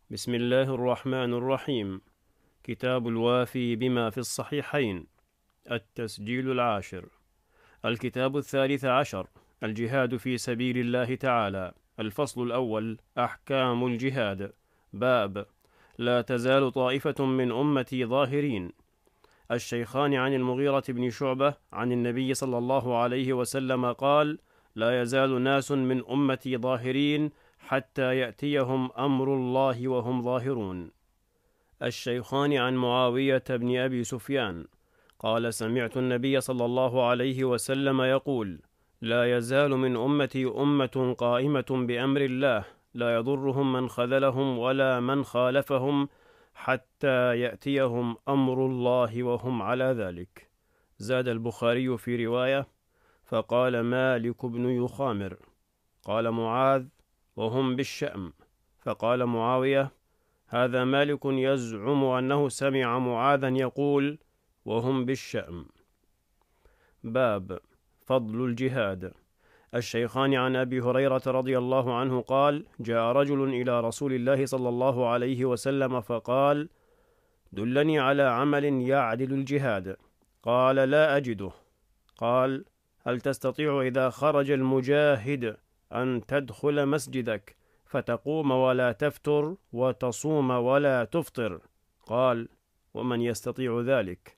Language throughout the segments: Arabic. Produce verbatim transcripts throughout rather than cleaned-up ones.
بسم الله الرحمن الرحيم. كتاب الوافي بما في الصحيحين. التسجيل العاشر. الكتاب الثالث عشر. الجهاد في سبيل الله تعالى. الفصل الأول: أحكام الجهاد. باب: لا تزال طائفة من أمتي ظاهرين. الشيخان عن المغيرة بن شعبة عن النبي صلى الله عليه وسلم قال: لا يزال ناس من أمتي ظاهرين حتى يأتيهم أمر الله وهم ظاهرون. الشيخان عن معاوية بن أبي سفيان قال: سمعت النبي صلى الله عليه وسلم يقول: لا يزال من أمتي أمة قائمة بأمر الله لا يضرهم من خذلهم ولا من خالفهم حتى يأتيهم أمر الله وهم على ذلك. زاد البخاري في رواية: فقال مالك بن يخامر. قال معاذ: وهم بالشأم. فقال معاوية: هذا مالك يزعم أنه سمع معاذا يقول: وهم بالشأم. باب: فضل الجهاد. الشيخان عن أبي هريرة رضي الله عنه قال: جاء رجل إلى رسول الله صلى الله عليه وسلم فقال: دلني على عمل يعدل الجهاد. قال: لا أجده. قال: هل تستطيع إذا خرج المجاهد أن تدخل مسجدك فتقوم ولا تفتر وتصوم ولا تفطر؟ قال: ومن يستطيع ذلك؟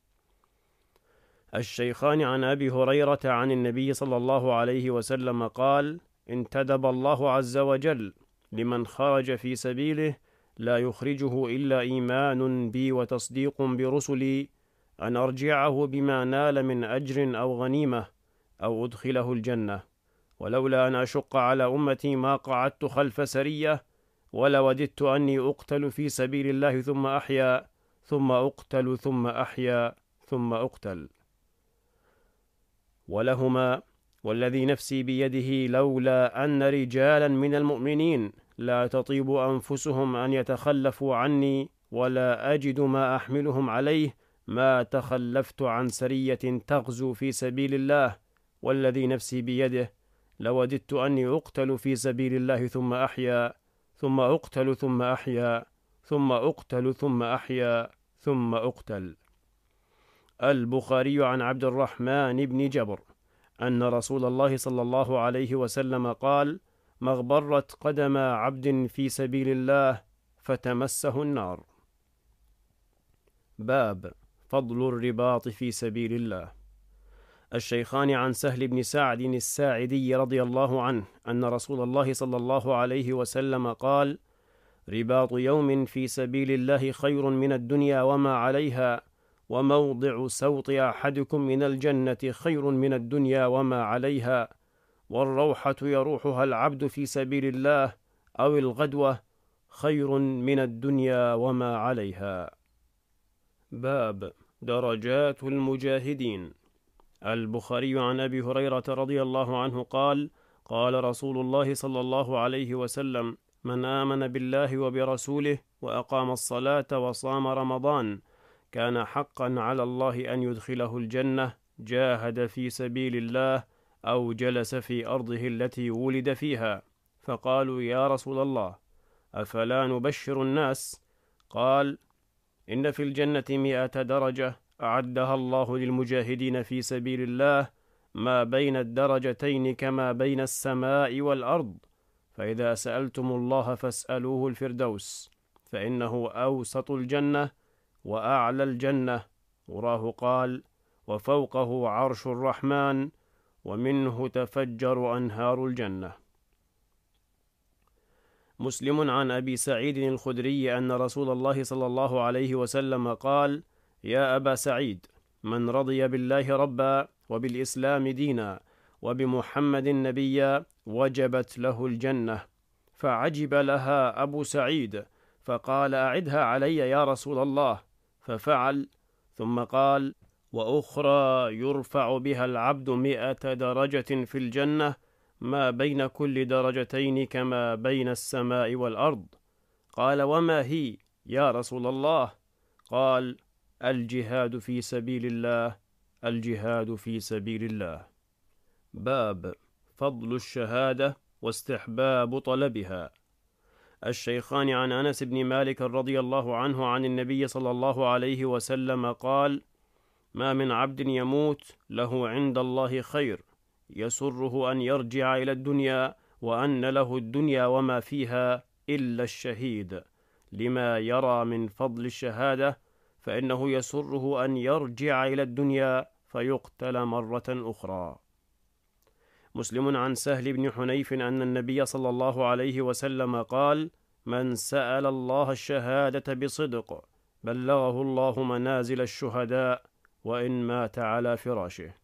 الشيخان عن أبي هريرة عن النبي صلى الله عليه وسلم قال: انتدب الله عز وجل لمن خرج في سبيله لا يخرجه إلا إيمان بي وتصديق برسلي أن أرجعه بما نال من أجر أو غنيمة أو أدخله الجنة، ولولا أن أشق على أمتي ما قعدت خلف سرية، ولوددت أني أقتل في سبيل الله ثم أحيا ثم أقتل ثم أحيا ثم أقتل. ولهما: والذي نفسي بيده لولا أن رجالا من المؤمنين لا تطيب أنفسهم أن يتخلفوا عني ولا أجد ما أحملهم عليه ما تخلفت عن سرية تغزو في سبيل الله، والذي نفسي بيده لوددت أني أقتل في سبيل الله ثم أحيا ثم أقتل ثم أحيا ثم أقتل ثم أحيا ثم أقتل. البخاري عن عبد الرحمن بن جبر أن رسول الله صلى الله عليه وسلم قال: ما اغبرت قدم عبد في سبيل الله فتمسه النار. باب: فضل الرباط في سبيل الله. الشيخان عن سهل بن سعد الساعدي رضي الله عنه أن رسول الله صلى الله عليه وسلم قال: رباط يوم في سبيل الله خير من الدنيا وما عليها، وموضع سوط أحدكم من الجنة خير من الدنيا وما عليها، والروحة يروحها العبد في سبيل الله أو الغدوة خير من الدنيا وما عليها. باب: درجات المجاهدين. البخاري عن أبي هريرة رضي الله عنه قال: قال رسول الله صلى الله عليه وسلم: من آمن بالله وبرسوله وأقام الصلاة وصام رمضان كان حقا على الله أن يدخله الجنة، جاهد في سبيل الله أو جلس في أرضه التي ولد فيها. فقالوا: يا رسول الله، أفلا نبشر الناس؟ قال: إن في الجنة مئة درجة أعدها الله للمجاهدين في سبيل الله، ما بين الدرجتين كما بين السماء والأرض، فإذا سألتم الله فاسألوه الفردوس، فإنه أوسط الجنة وأعلى الجنة. وراه قال: وفوقه عرش الرحمن، ومنه تفجر أنهار الجنة. مسلم عن أبي سعيد الخدري أن رسول الله صلى الله عليه وسلم قال: يا أبا سعيد، من رضي بالله ربا وبالإسلام دينا وبمحمد نبيا وجبت له الجنة. فعجب لها أبو سعيد فقال: أعدها علي يا رسول الله. ففعل، ثم قال: وأخرى يرفع بها العبد مئة درجة في الجنة، ما بين كل درجتين كما بين السماء والأرض. قال: وما هي يا رسول الله؟ قال: الجهاد في سبيل الله، الجهاد في سبيل الله. باب: فضل الشهادة واستحباب طلبها. الشيخان عن أنس بن مالك رضي الله عنه عن النبي صلى الله عليه وسلم قال: ما من عبد يموت له عند الله خير يسره أن يرجع إلى الدنيا وأن له الدنيا وما فيها إلا الشهيد، لما يرى من فضل الشهادة، فإنه يسره أن يرجع إلى الدنيا فيقتل مرة أخرى. مسلم عن سهل بن حنيف أن النبي صلى الله عليه وسلم قال: من سأل الله الشهادة بصدق بلغه الله منازل الشهداء وإن مات على فراشه.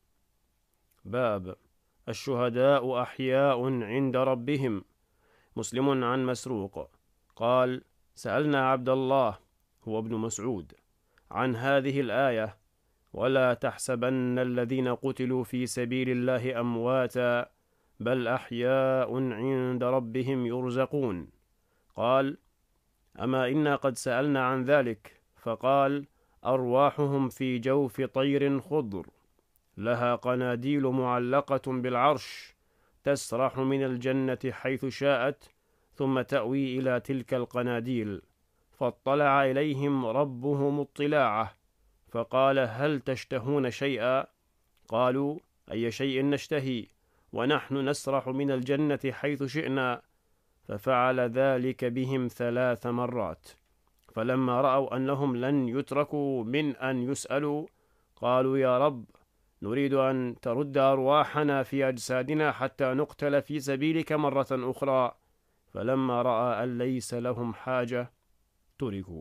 باب الشهداء أحياء عند ربهم. مسلم عن مسروق قال: سألنا عبد الله هو ابن مسعود عن هذه الآية: ولا تحسبن الذين قتلوا في سبيل الله أمواتا بل أحياء عند ربهم يرزقون. قال: أما إنا قد سألنا عن ذلك، فقال: أرواحهم في جوف طير خضر لها قناديل معلقة بالعرش تسرح من الجنة حيث شاءت ثم تأوي إلى تلك القناديل، فاطلع إليهم ربهم اطلاعه فقال: هل تشتهون شيئا؟ قالوا: أي شيء نشتهي ونحن نسرح من الجنة حيث شئنا. ففعل ذلك بهم ثلاث مرات، فلما رأوا أنهم لن يتركوا من أن يسألوا قالوا: يا رب، نريد أن ترد أرواحنا في أجسادنا حتى نقتل في سبيلك مرة أخرى. فلما رأى أن ليس لهم حاجة تركوا.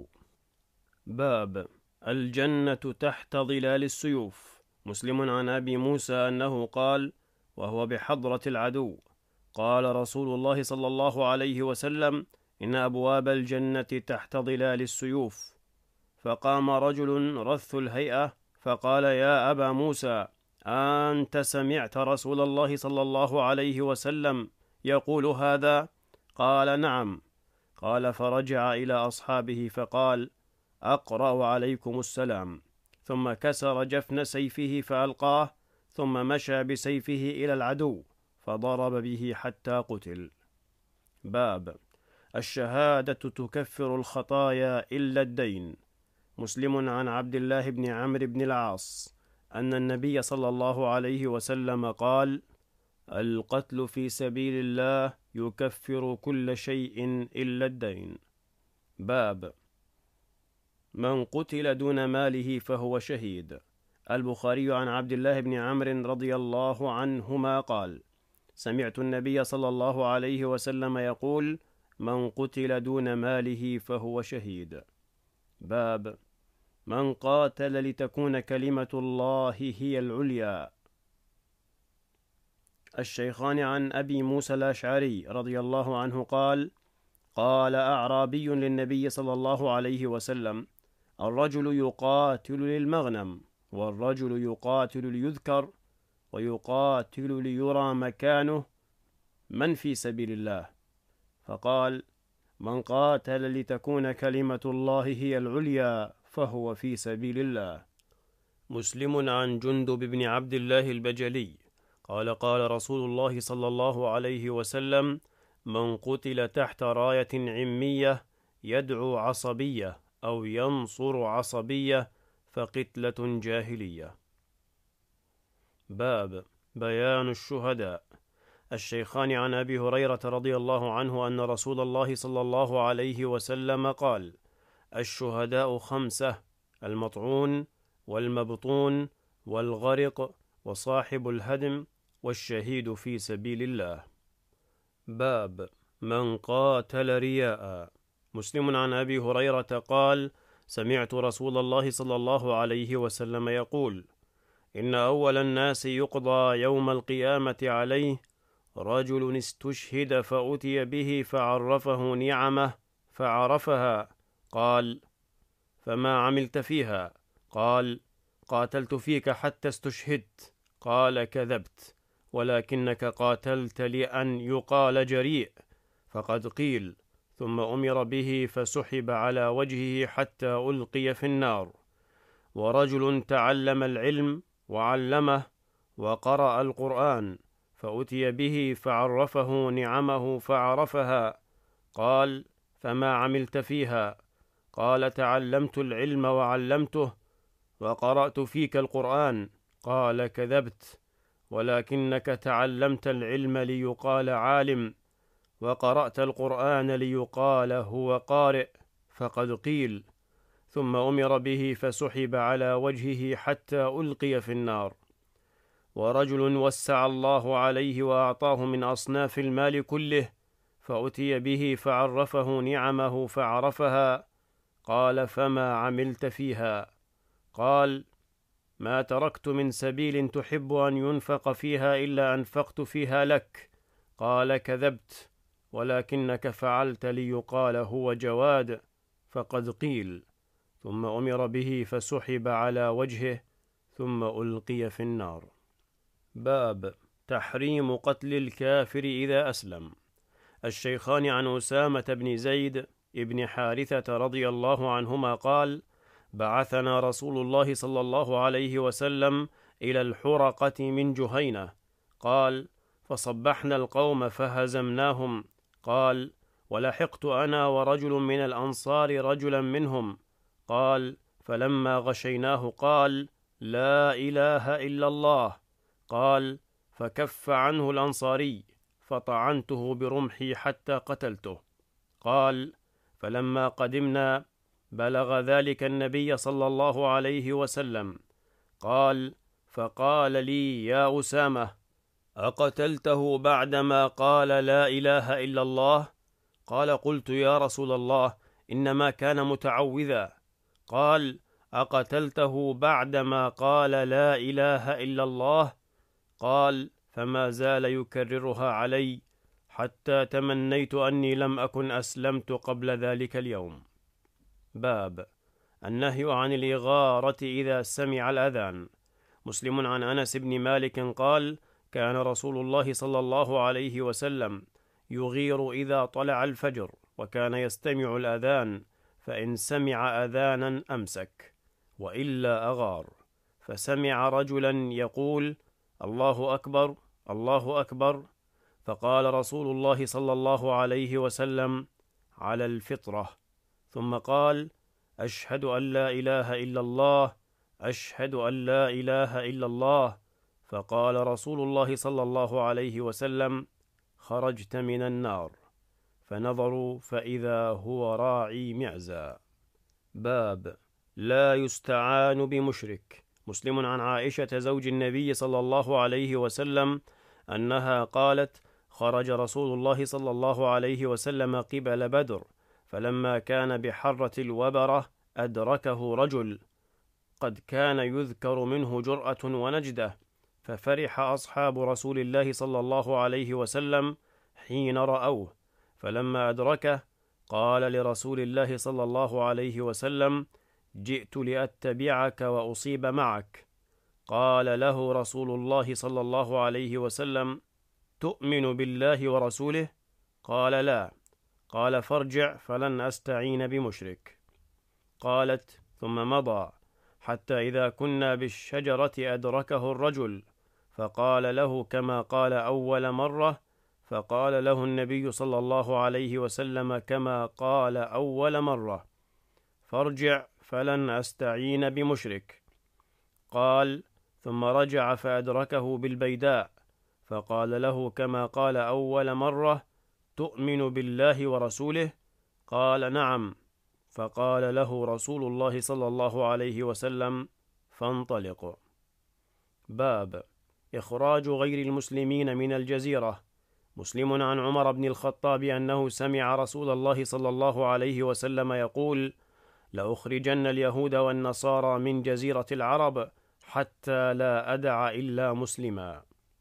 باب الجنة تحت ظلال السيوف. مسلم عن أبي موسى أنه قال وهو بحضرة العدو: قال رسول الله صلى الله عليه وسلم: إن أبواب الجنة تحت ظلال السيوف. فقام رجل رث الهيئة فقال: يا أبا موسى، أنت سمعت رسول الله صلى الله عليه وسلم يقول هذا؟ قال: نعم. قال: فرجع إلى أصحابه فقال: أقرأ عليكم السلام. ثم كسر جفن سيفه فألقاه، ثم مشى بسيفه إلى العدو فضرب به حتى قتل. باب الشهادة تكفر الخطايا إلا الدين. مسلم عن عبد الله بن عمرو بن العاص أن النبي صلى الله عليه وسلم قال: القتل في سبيل الله يكفر كل شيء إلا الدين. باب من قتل دون ماله فهو شهيد. البخاري عن عبد الله بن عمرو رضي الله عنهما قال: سمعت النبي صلى الله عليه وسلم يقول: من قتل دون ماله فهو شهيد. باب من قاتل لتكون كلمة الله هي العليا. الشيخان عن أبي موسى الأشعري رضي الله عنه قال: قال أعرابي للنبي صلى الله عليه وسلم: الرجل يقاتل للمغنم، والرجل يقاتل ليذكر، ويقاتل ليرى مكانه، من في سبيل الله؟ فقال: من قاتل لتكون كلمة الله هي العليا فهو في سبيل الله. مسلم عن جندب بن عبد الله البجلي قال: قال رسول الله صلى الله عليه وسلم: من قتل تحت راية عمية يدعو عصبية أو ينصر عصبية فقتلة جاهلية. باب بيان الشهداء. الشيخان عن أبي هريرة رضي الله عنه أن رسول الله صلى الله عليه وسلم قال: الشهداء خمسة: المطعون والمبطون والغرق وصاحب الهدم والشهيد في سبيل الله. باب من قاتل رياء. مسلم عن أبي هريرة قال: سمعت رسول الله صلى الله عليه وسلم يقول: إن أول الناس يقضى يوم القيامة عليه رجل استشهد فأتي به فعرفه نعمه فعرفها، قال: فما عملت فيها؟ قال: قاتلت فيك حتى استشهدت. قال: كذبت، ولكنك قاتلت لأن يقال جريء، فقد قيل. ثم أمر به فسحب على وجهه حتى ألقي في النار. ورجل تعلم العلم وعلمه وقرأ القرآن فأتي به فعرفه نعمه فعرفها، قال: فما عملت فيها؟ قال: تعلمت العلم وعلمته، وقرأت فيك القرآن. قال: كذبت، ولكنك تعلمت العلم ليقال عالم، وقرأت القرآن ليقال هو قارئ، فقد قيل. ثم أمر به فسحب على وجهه حتى ألقي في النار. ورجل وسع الله عليه وأعطاه من أصناف المال كله، فأتي به فعرفه نعمه فعرفها. قال: فما عملت فيها؟ قال: ما تركت من سبيل تحب أن ينفق فيها إلا أنفقت فيها لك. قال: كذبت، ولكنك فعلت ليقال هو جواد، فقد قيل. ثم أمر به فسحب على وجهه، ثم ألقي في النار. باب تحريم قتل الكافر إذا أسلم. الشيخان عن أسامة بن زيد ابن حارثة رضي الله عنهما قال: بعثنا رسول الله صلى الله عليه وسلم إلى الحرقة من جهينة. قال: فصبحنا القوم فهزمناهم. قال: ولحقت أنا ورجل من الأنصار رجلا منهم. قال: فلما غشيناه قال: لا إله إلا الله. قال: فكف عنه الأنصاري، فطعنته برمحي حتى قتلته. قال: فلما قدمنا بلغ ذلك النبي صلى الله عليه وسلم. قال: فقال لي: يا أسامة، أقتلته بعدما قال لا إله إلا الله؟ قال: قلت: يا رسول الله، إنما كان متعوذا. قال: أقتلته بعدما قال لا إله إلا الله؟ قال: فما زال يكررها علي حتى تمنيت أني لم أكن أسلمت قبل ذلك اليوم. باب النهي عن الإغارة إذا سمع الأذان. مسلم عن أنس بن مالك قال: كان رسول الله صلى الله عليه وسلم يغير إذا طلع الفجر، وكان يستمع الأذان، فإن سمع أذانا أمسك، وإلا أغار. فسمع رجلا يقول: الله أكبر، الله أكبر، فقال رسول الله صلى الله عليه وسلم: على الفطرة. ثم قال: أشهد أن لا إله إلا الله، أشهد أن لا إله إلا الله. فقال رسول الله صلى الله عليه وسلم: خرجت من النار. فنظروا فإذا هو راعي معزى. باب لا يستعان بمشرك. مسلم عن عائشة زوج النبي صلى الله عليه وسلم أنها قالت: خرج رسول الله صلى الله عليه وسلم قبل بدر، فلما كان بحرة الوبرة أدركه رجل قد كان يذكر منه جرأة ونجدة، ففرح أصحاب رسول الله صلى الله عليه وسلم حين رأوه، فلما أدركه قال لرسول الله صلى الله عليه وسلم: جئت لأتبعك وأصيب معك. قال له رسول الله صلى الله عليه وسلم: تؤمن بالله ورسوله؟ قال: لا. قال: فارجع فلن أستعين بمشرك. قالت: ثم مضى حتى إذا كنا بالشجرة أدركه الرجل، فقال له كما قال أول مرة، فقال له النبي صلى الله عليه وسلم كما قال أول مرة: فارجع فلن أستعين بمشرك. قال: ثم رجع فأدركه بالبيداء، فقال له كما قال أول مرة: تؤمن بالله ورسوله؟ قال: نعم. فقال له رسول الله صلى الله عليه وسلم: فانطلق. باب إخراج غير المسلمين من الجزيرة. مسلم عن عمر بن الخطاب أنه سمع رسول الله صلى الله عليه وسلم يقول: لأخرجن اليهود والنصارى من جزيرة العرب حتى لا أدع إلا مسلما.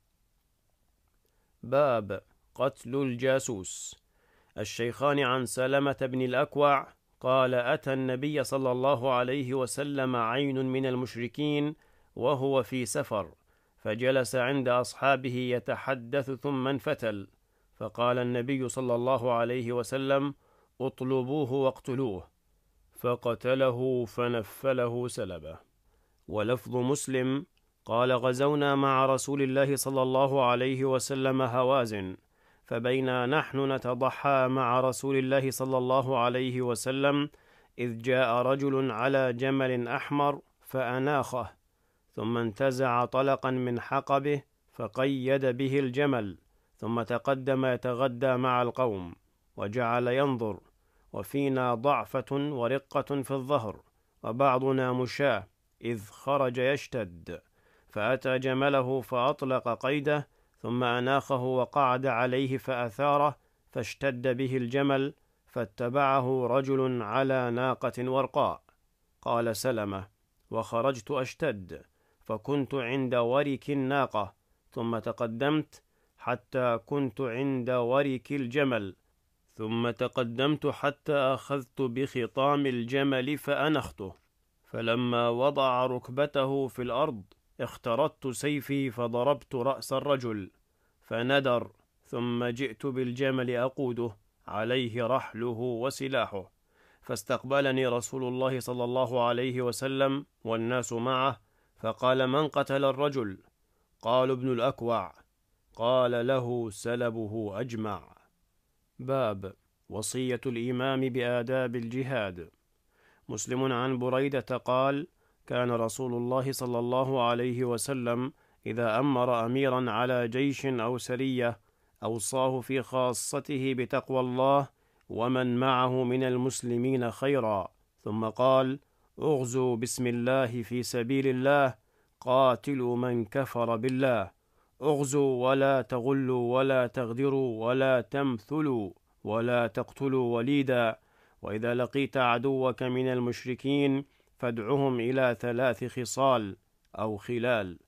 باب قتل الجاسوس. الشيخان عن سلمة بن الأكوع قال: أتى النبي صلى الله عليه وسلم عين من المشركين وهو في سفر، فجلس عند أصحابه يتحدث ثم انفتل، فقال النبي صلى الله عليه وسلم: اطلبوه واقتلوه، فقتله فنفله سلبه. ولفظ مسلم: قال: غزونا مع رسول الله صلى الله عليه وسلم هوازن، فبينا نحن نتضحى مع رسول الله صلى الله عليه وسلم إذ جاء رجل على جمل أحمر فأناخه، ثم انتزع طلقا من حقبه فقيد به الجمل، ثم تقدم يتغدى مع القوم، وجعل ينظر، وفينا ضعفة ورقة في الظهر، وبعضنا مشاة، إذ خرج يشتد، فأتى جمله فأطلق قيده، ثم أناخه وقعد عليه فأثاره، فاشتد به الجمل، فاتبعه رجل على ناقة ورقاء. قال سلمة: وخرجت أشتد، فكنت عند ورك الناقة، ثم تقدمت حتى كنت عند ورك الجمل، ثم تقدمت حتى أخذت بخطام الجمل فأنخته، فلما وضع ركبته في الأرض اخترت سيفي فضربت رأس الرجل فندر، ثم جئت بالجمل أقوده، عليه رحله وسلاحه، فاستقبلني رسول الله صلى الله عليه وسلم والناس معه، فقال: من قتل الرجل؟ قالوا: ابن الأكوع. قال: له سلبه أجمع. باب وصية الإمام بآداب الجهاد. مسلم عن بريدة قال: كان رسول الله صلى الله عليه وسلم إذا أمر أميرا على جيش أو سرية أوصاه في خاصته بتقوى الله ومن معه من المسلمين خيرا، ثم قال: اغزوا بسم الله في سبيل الله، قاتلوا من كفر بالله، اغزوا ولا تغلوا ولا تغدروا ولا تمثلوا ولا تقتلوا وليدا، وإذا لقيت عدوك من المشركين فادعهم إلى ثلاث خصال أو خلال،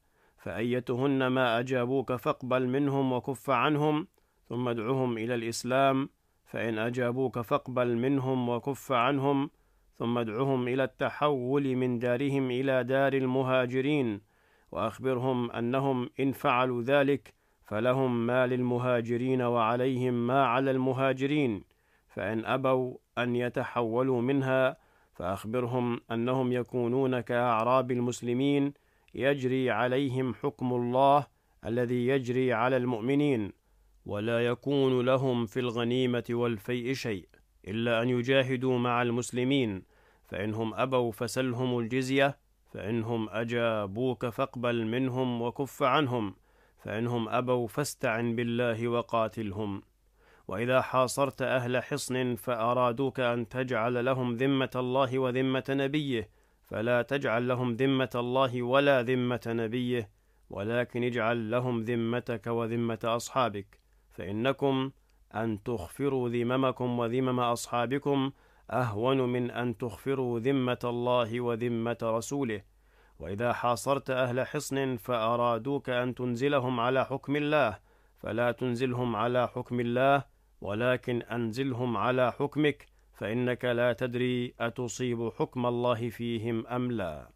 فأيتهن ما أجابوك فاقبل منهم وكف عنهم، ثم ادعهم إلى الإسلام، فإن أجابوك فاقبل منهم وكف عنهم، ثم ادعهم إلى التحول من دارهم إلى دار المهاجرين، وأخبرهم أنهم إن فعلوا ذلك فلهم ما للمهاجرين وعليهم ما على المهاجرين، فإن أبوا أن يتحولوا منها فأخبرهم أنهم يكونون كأعراب المسلمين، يجري عليهم حكم الله الذي يجري على المؤمنين، ولا يكون لهم في الغنيمة والفيء شيء إلا أن يجاهدوا مع المسلمين، فإنهم أبوا فسلهم الجزية، فإنهم أجابوك فاقبل منهم وكف عنهم، فإنهم أبوا فاستعن بالله وقاتلهم. وإذا حاصرت أهل حصن فأرادوك أن تجعل لهم ذمة الله وذمة نبيه، فلا تجعل لهم ذمة الله ولا ذمة نبيه، ولكن اجعل لهم ذمتك وذمة أصحابك، فإنكم أن تخفروا ذممكم وذمم أصحابكم أهون من أن تخفروا ذمة الله وذمة رسوله. وإذا حاصرت أهل حصن فأرادوك أن تنزلهم على حكم الله، فلا تنزلهم على حكم الله، ولكن أنزلهم على حكمك، فإنك لا تدري أتصيب حكم الله فيهم أم لا.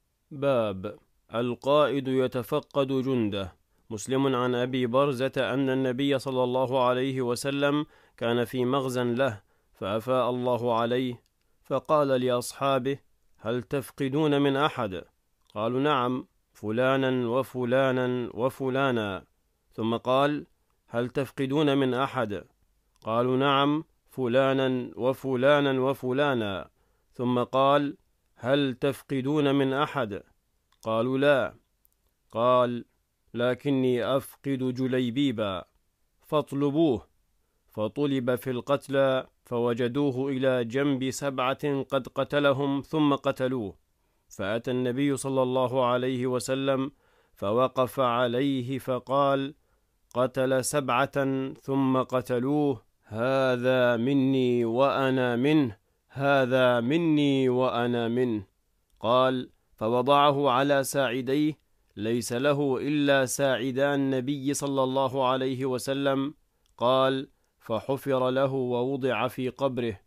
باب القائد يتفقد جنده. مسلم عن أبي برزة أن النبي صلى الله عليه وسلم كان في مغزى له، فأفاء الله عليه، فقال لأصحابه: هل تفقدون من أحد؟ قالوا: نعم، فلانا وفلانا وفلانا. ثم قال: هل تفقدون من أحد؟ قالوا: نعم، فلانا وفلانا وفلانا. ثم قال: هل تفقدون من أحد؟ قالوا: لا. قال: لكني أفقد جليبيبا، فاطلبوه. فطلب في القتلى فوجدوه إلى جنب سبعة قد قتلهم ثم قتلوه، فأتى النبي صلى الله عليه وسلم فوقف عليه فقال: قتل سبعة ثم قتلوه، هذا مني وأنا منه، هذا مني وأنا منه. قال: فوضعه على ساعديه، ليس له إلا ساعدا النبي صلى الله عليه وسلم. قال: فحفر له ووضع في قبره،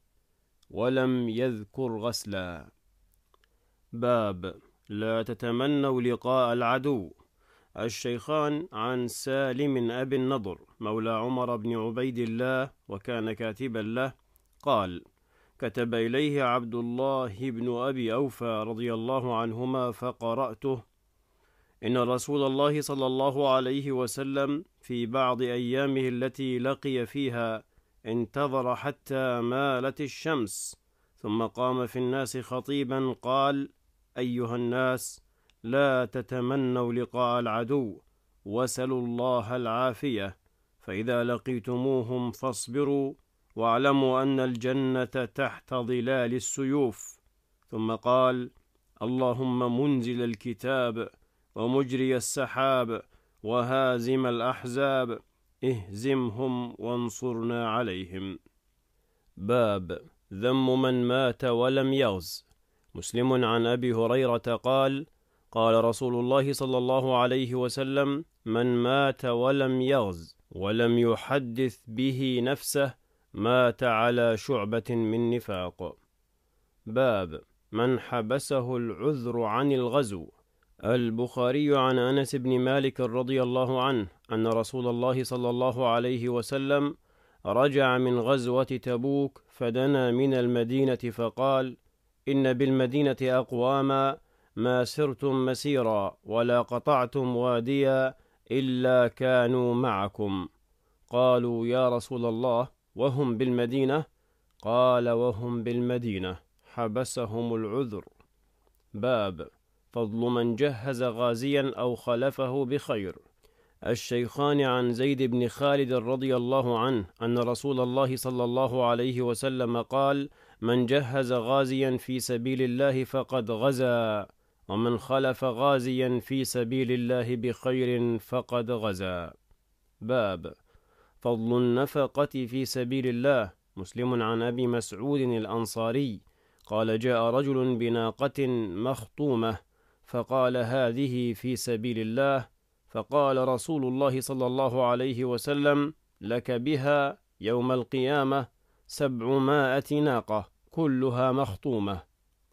ولم يذكر غسلا. باب لا تتمنوا لقاء العدو. الشيخان عن سالم أبي النضر مولى عمر بن عبيد الله وكان كاتبا له قال: كتب إليه عبد الله بن أبي أوفى رضي الله عنهما فقرأته: إن رسول الله صلى الله عليه وسلم في بعض أيامه التي لقي فيها انتظر حتى مالت الشمس، ثم قام في الناس خطيبا قال: أيها الناس، لا تتمنوا لقاء العدو، وسلوا الله العافية، فإذا لقيتموهم فاصبروا، واعلموا أن الجنة تحت ظلال السيوف. ثم قال: اللهم منزل الكتاب ومجري السحاب وهازم الأحزاب، اهزمهم وانصرنا عليهم. باب ذم من مات ولم يغز. مسلم عن أبي هريرة قال: قال رسول الله صلى الله عليه وسلم: من مات ولم يغز ولم يحدث به نفسه مات على شعبة من نفاق. باب من حبسه العذر عن الغزو. البخاري عن أنس بن مالك رضي الله عنه أن رسول الله صلى الله عليه وسلم رجع من غزوة تبوك فدنا من المدينة فقال: إن بالمدينة أقواما ما سرتم مسيرا ولا قطعتم واديا إلا كانوا معكم. قالوا: يا رسول الله، وهم بالمدينة؟ قال: وهم بالمدينة حبسهم العذر. باب فضل من جهز غازيا أو خلفه بخير. الشيخان عن زيد بن خالد رضي الله عنه أن رسول الله صلى الله عليه وسلم قال: من جهز غازيا في سبيل الله فقد غزا، ومن خلف غازيا في سبيل الله بخير فقد غزا. باب فضل النفقة في سبيل الله. مسلم عن أبي مسعود الأنصاري قال: جاء رجل بناقة مخطومة فقال: هذه في سبيل الله. فقال رسول الله صلى الله عليه وسلم: لك بها يوم القيامة سبعمائة ناقة كلها مخطومة.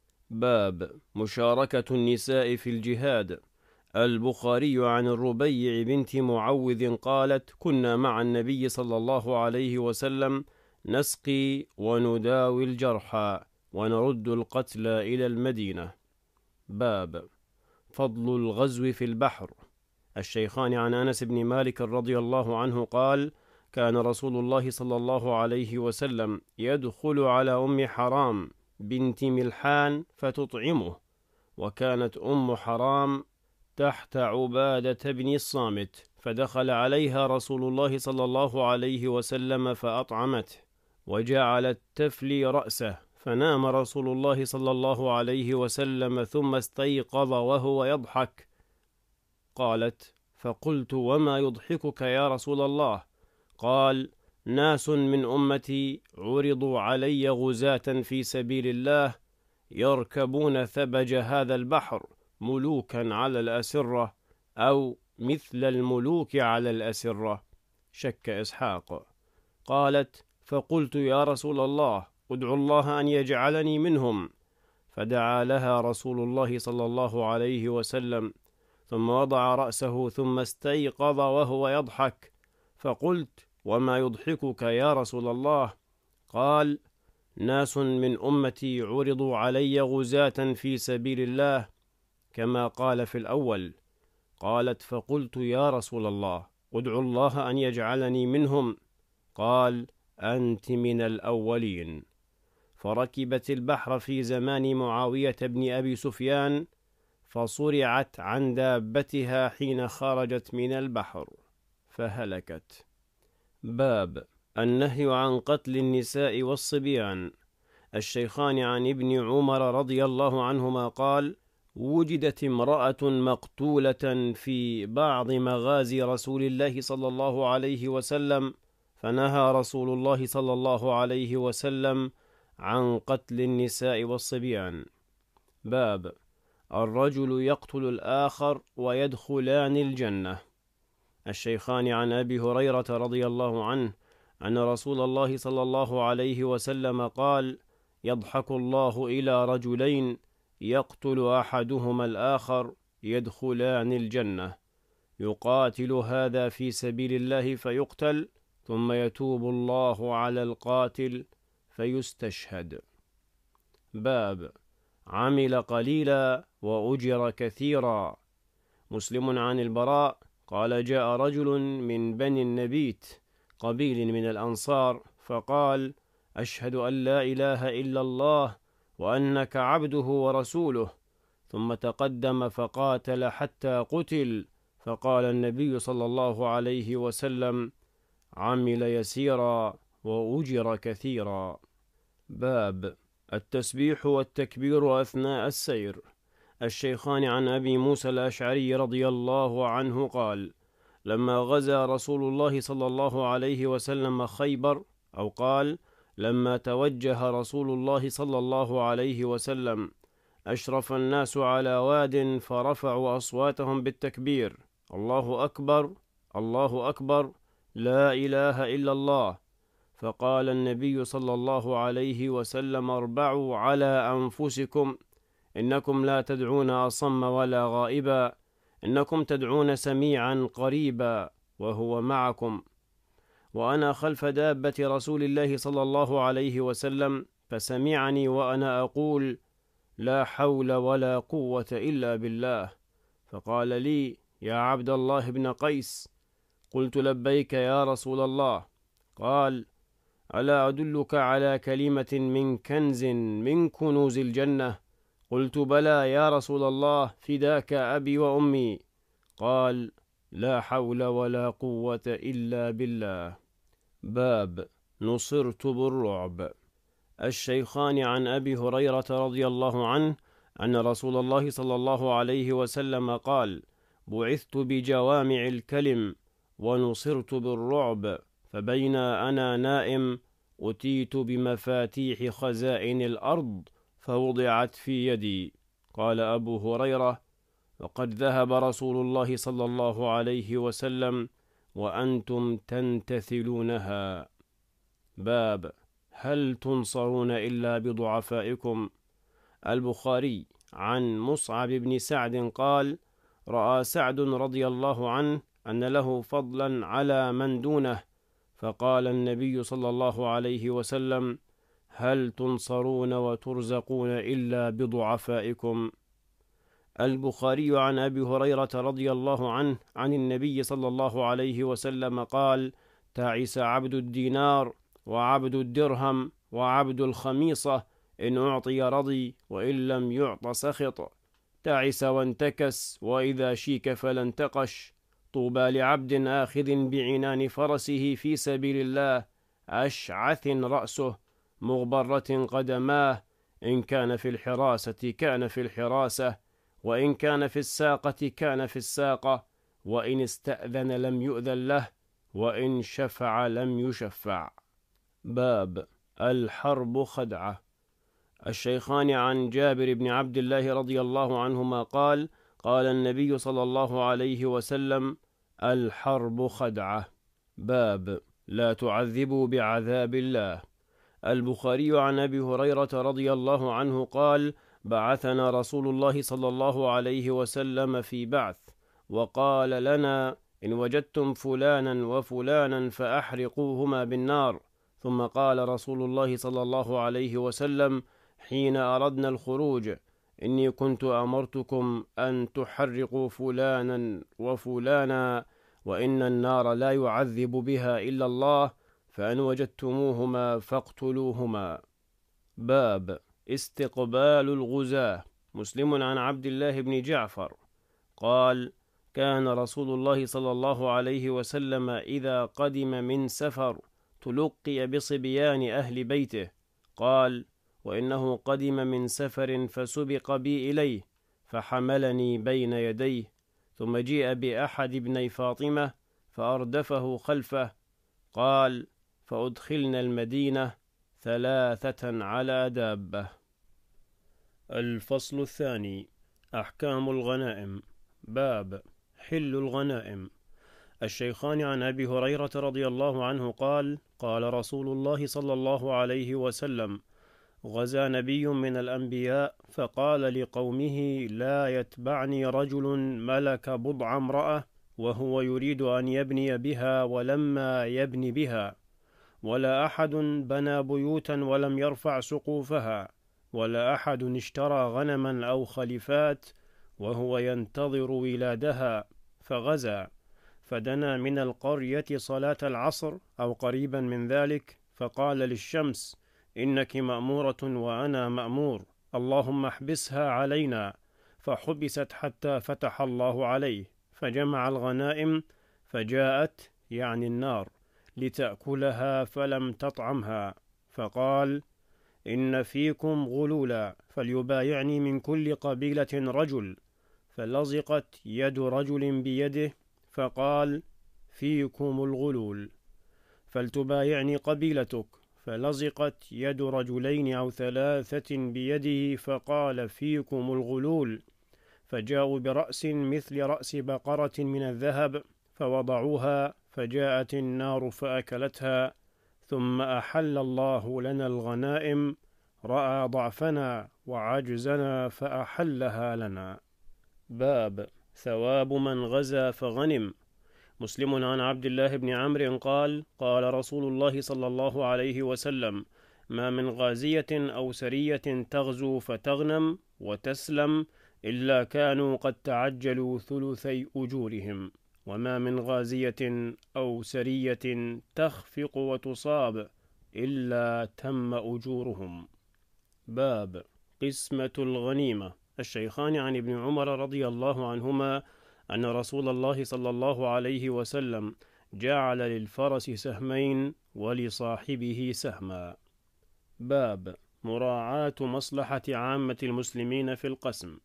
باب مشاركة النساء في الجهاد. البخاري عن الربيع بنت معوذ قالت: كنا مع النبي صلى الله عليه وسلم نسقي ونداوي الجرحى ونرد القتلى إلى المدينة. باب فضل الغزو في البحر. الشيخان عن أنس بن مالك رضي الله عنه قال: كان رسول الله صلى الله عليه وسلم يدخل على أم حرام بنت ملحان فتطعمه، وكانت أم حرام تحت عبادة بن الصامت، فدخل عليها رسول الله صلى الله عليه وسلم فأطعمته، وجعلت تفلي رأسه، فنام رسول الله صلى الله عليه وسلم ثم استيقظ وهو يضحك. قالت: فقلت: وما يضحكك يا رسول الله؟ قال: ناس من أمتي عرضوا علي غزاة في سبيل الله يركبون ثبج هذا البحر ملوكا على الأسرة، أو مثل الملوك على الأسرة. شك إسحاق. قالت: فقلت: يا رسول الله، ادعو الله أن يجعلني منهم. فدعا لها رسول الله صلى الله عليه وسلم، ثم وضع رأسه ثم استيقظ وهو يضحك. فقلت: وما يضحكك يا رسول الله؟ قال: ناس من أمتي عرضوا علي غزاة في سبيل الله كما قال في الأول. قالت: فقلت: يا رسول الله، ادعو الله أن يجعلني منهم. قال: أنت من الأولين. فركبت البحر في زمان معاوية بن أبي سفيان، فصرعت عن دابتها حين خرجت من البحر فهلكت. باب النهي عن قتل النساء والصبيان. الشيخان عن ابن عمر رضي الله عنهما قال: وجدت امرأة مقتولة في بعض مغازي رسول الله صلى الله عليه وسلم، فنهى رسول الله صلى الله عليه وسلم عن قتل النساء والصبيان. باب الرجل يقتل الآخر ويدخلان الجنة. الشيخان عن أبي هريرة رضي الله عنه أن رسول الله صلى الله عليه وسلم قال: يضحك الله إلى رجلين يقتل أحدهما الآخر يدخلان الجنة، يقاتل هذا في سبيل الله فيقتل، ثم يتوب الله على القاتل فيستشهد. باب عمل قليلا وأجر كثيرا. مسلم عن البراء قال جاء رجل من بني النبيت قبيل من الأنصار فقال أشهد أن لا إله إلا الله وأنك عبده ورسوله، ثم تقدم فقاتل حتى قتل، فقال النبي صلى الله عليه وسلم عمل يسيرا وأجر كثيرا. باب التسبيح والتكبير أثناء السير. الشيخان عن أبي موسى الأشعري رضي الله عنه قال لما غزا رسول الله صلى الله عليه وسلم خيبر، أو قال لما توجه رسول الله صلى الله عليه وسلم أشرف الناس على واد فرفعوا أصواتهم بالتكبير الله أكبر الله أكبر لا إله إلا الله، فقال النبي صلى الله عليه وسلم اربعوا على أنفسكم، إنكم لا تدعون أصم ولا غائبا، إنكم تدعون سميعا قريبا وهو معكم. وأنا خلف دابة رسول الله صلى الله عليه وسلم فسمعني وأنا أقول لا حول ولا قوة إلا بالله، فقال لي يا عبد الله بن قيس، قلت لبيك يا رسول الله، قال ألا أدلك على كلمة من كنز من كنوز الجنة؟ قلت بلى يا رسول الله، فداك أبي وأمي، قال لا حول ولا قوة إلا بالله. باب نصرت بالرعب. الشيخان عن أبي هريرة رضي الله عنه أن رسول الله صلى الله عليه وسلم قال بعثت بجوامع الكلم ونصرت بالرعب، فبين أنا نائم أتيت بمفاتيح خزائن الأرض فوضعت في يدي. قال أبو هريرة وقد ذهب رسول الله صلى الله عليه وسلم وأنتم تنتثلونها. باب هل تنصرون إلا بضعفائكم. البخاري عن مصعب بن سعد قال رأى سعد رضي الله عنه أن له فضلا على من دونه، فقال النبي صلى الله عليه وسلم هل تنصرون وترزقون إلا بضعفائكم. البخاري عن أبي هريرة رضي الله عنه عن النبي صلى الله عليه وسلم قال تعس عبد الدينار وعبد الدرهم وعبد الخميصة، إن أعطي رضي وإن لم يعط سخط، تعس وانتكس وإذا شيك فلا انتقش، طوبى لعبد آخذ بعنان فرسه في سبيل الله أشعث رأسه مغبرة قدماه، إن كان في الحراسة كان في الحراسة، وإن كان في الساقة كان في الساقة، وإن استأذن لم يؤذن له، وإن شفع لم يشفع. باب الحرب خدعة. الشيخان عن جابر بن عبد الله رضي الله عنهما قال قال النبي صلى الله عليه وسلم الحرب خدعة. باب لا تعذبوا بعذاب الله. البخاري عن أبي هريرة رضي الله عنه قال بعثنا رسول الله صلى الله عليه وسلم في بعث، وقال لنا إن وجدتم فلانا وفلانا فأحرقوهما بالنار، ثم قال رسول الله صلى الله عليه وسلم حين أردنا الخروج إني كنت أمرتكم أن تحرقوا فلانا وفلانا، وإن النار لا يعذب بها إلا الله، فإن وجدتموهما فاقتلوهما. باب استقبال الغزاة. مسلم عن عبد الله بن جعفر قال كان رسول الله صلى الله عليه وسلم إذا قدم من سفر تلقي بصبيان أهل بيته، قال وإنه قدم من سفر فسبق بي إليه فحملني بين يديه، ثم جيء بأحد ابني فاطمة فأردفه خلفه، قال فأدخلنا المدينة ثلاثة على دابة. الفصل الثاني أحكام الغنائم. باب حل الغنائم. الشيخان عن أبي هريرة رضي الله عنه قال قال رسول الله صلى الله عليه وسلم غزا نبي من الأنبياء فقال لقومه لا يتبعني رجل ملك بضع امرأة وهو يريد أن يبني بها ولما يبني بها، ولا أحد بنى بيوتا ولم يرفع سقوفها، ولا أحد اشترى غنما أو خلفات وهو ينتظر ولادها، فغزا، فدنا من القرية صلاة العصر أو قريبا من ذلك، فقال للشمس: إنك مأمورة وأنا مأمور، اللهم احبسها علينا، فحبست حتى فتح الله عليه، فجمع الغنائم، فجاءت يعني النار لتأكلها فلم تطعمها، فقال: إن فيكم غلولا، فليبايعني من كل قبيلة رجل، فلزقت يد رجل بيده، فقال: فيكم الغلول، فلتبايعني قبيلتك، فلزقت يد رجلين أو ثلاثة بيده، فقال: فيكم الغلول، فجاءوا برأس مثل رأس بقرة من الذهب، فوضعوها، فجاءت النار فأكلتها، ثم أحل الله لنا الغنائم، رأى ضعفنا وعجزنا فأحلها لنا. باب ثواب من غزا فغنم. مسلم عن عبد الله بن عمرو قال: قال رسول الله صلى الله عليه وسلم: ما من غازية أو سرية تغزو فتغنم وتسلم إلا كانوا قد تعجلوا ثلثي أجورهم، وما من غازية أو سرية تخفق وتصاب إلا تم أجورهم. باب قسمة الغنيمة. الشيخان عن ابن عمر رضي الله عنهما أن رسول الله صلى الله عليه وسلم جعل للفرس سهمين ولصاحبه سهما. باب مراعاة مصلحة عامة المسلمين في القسم.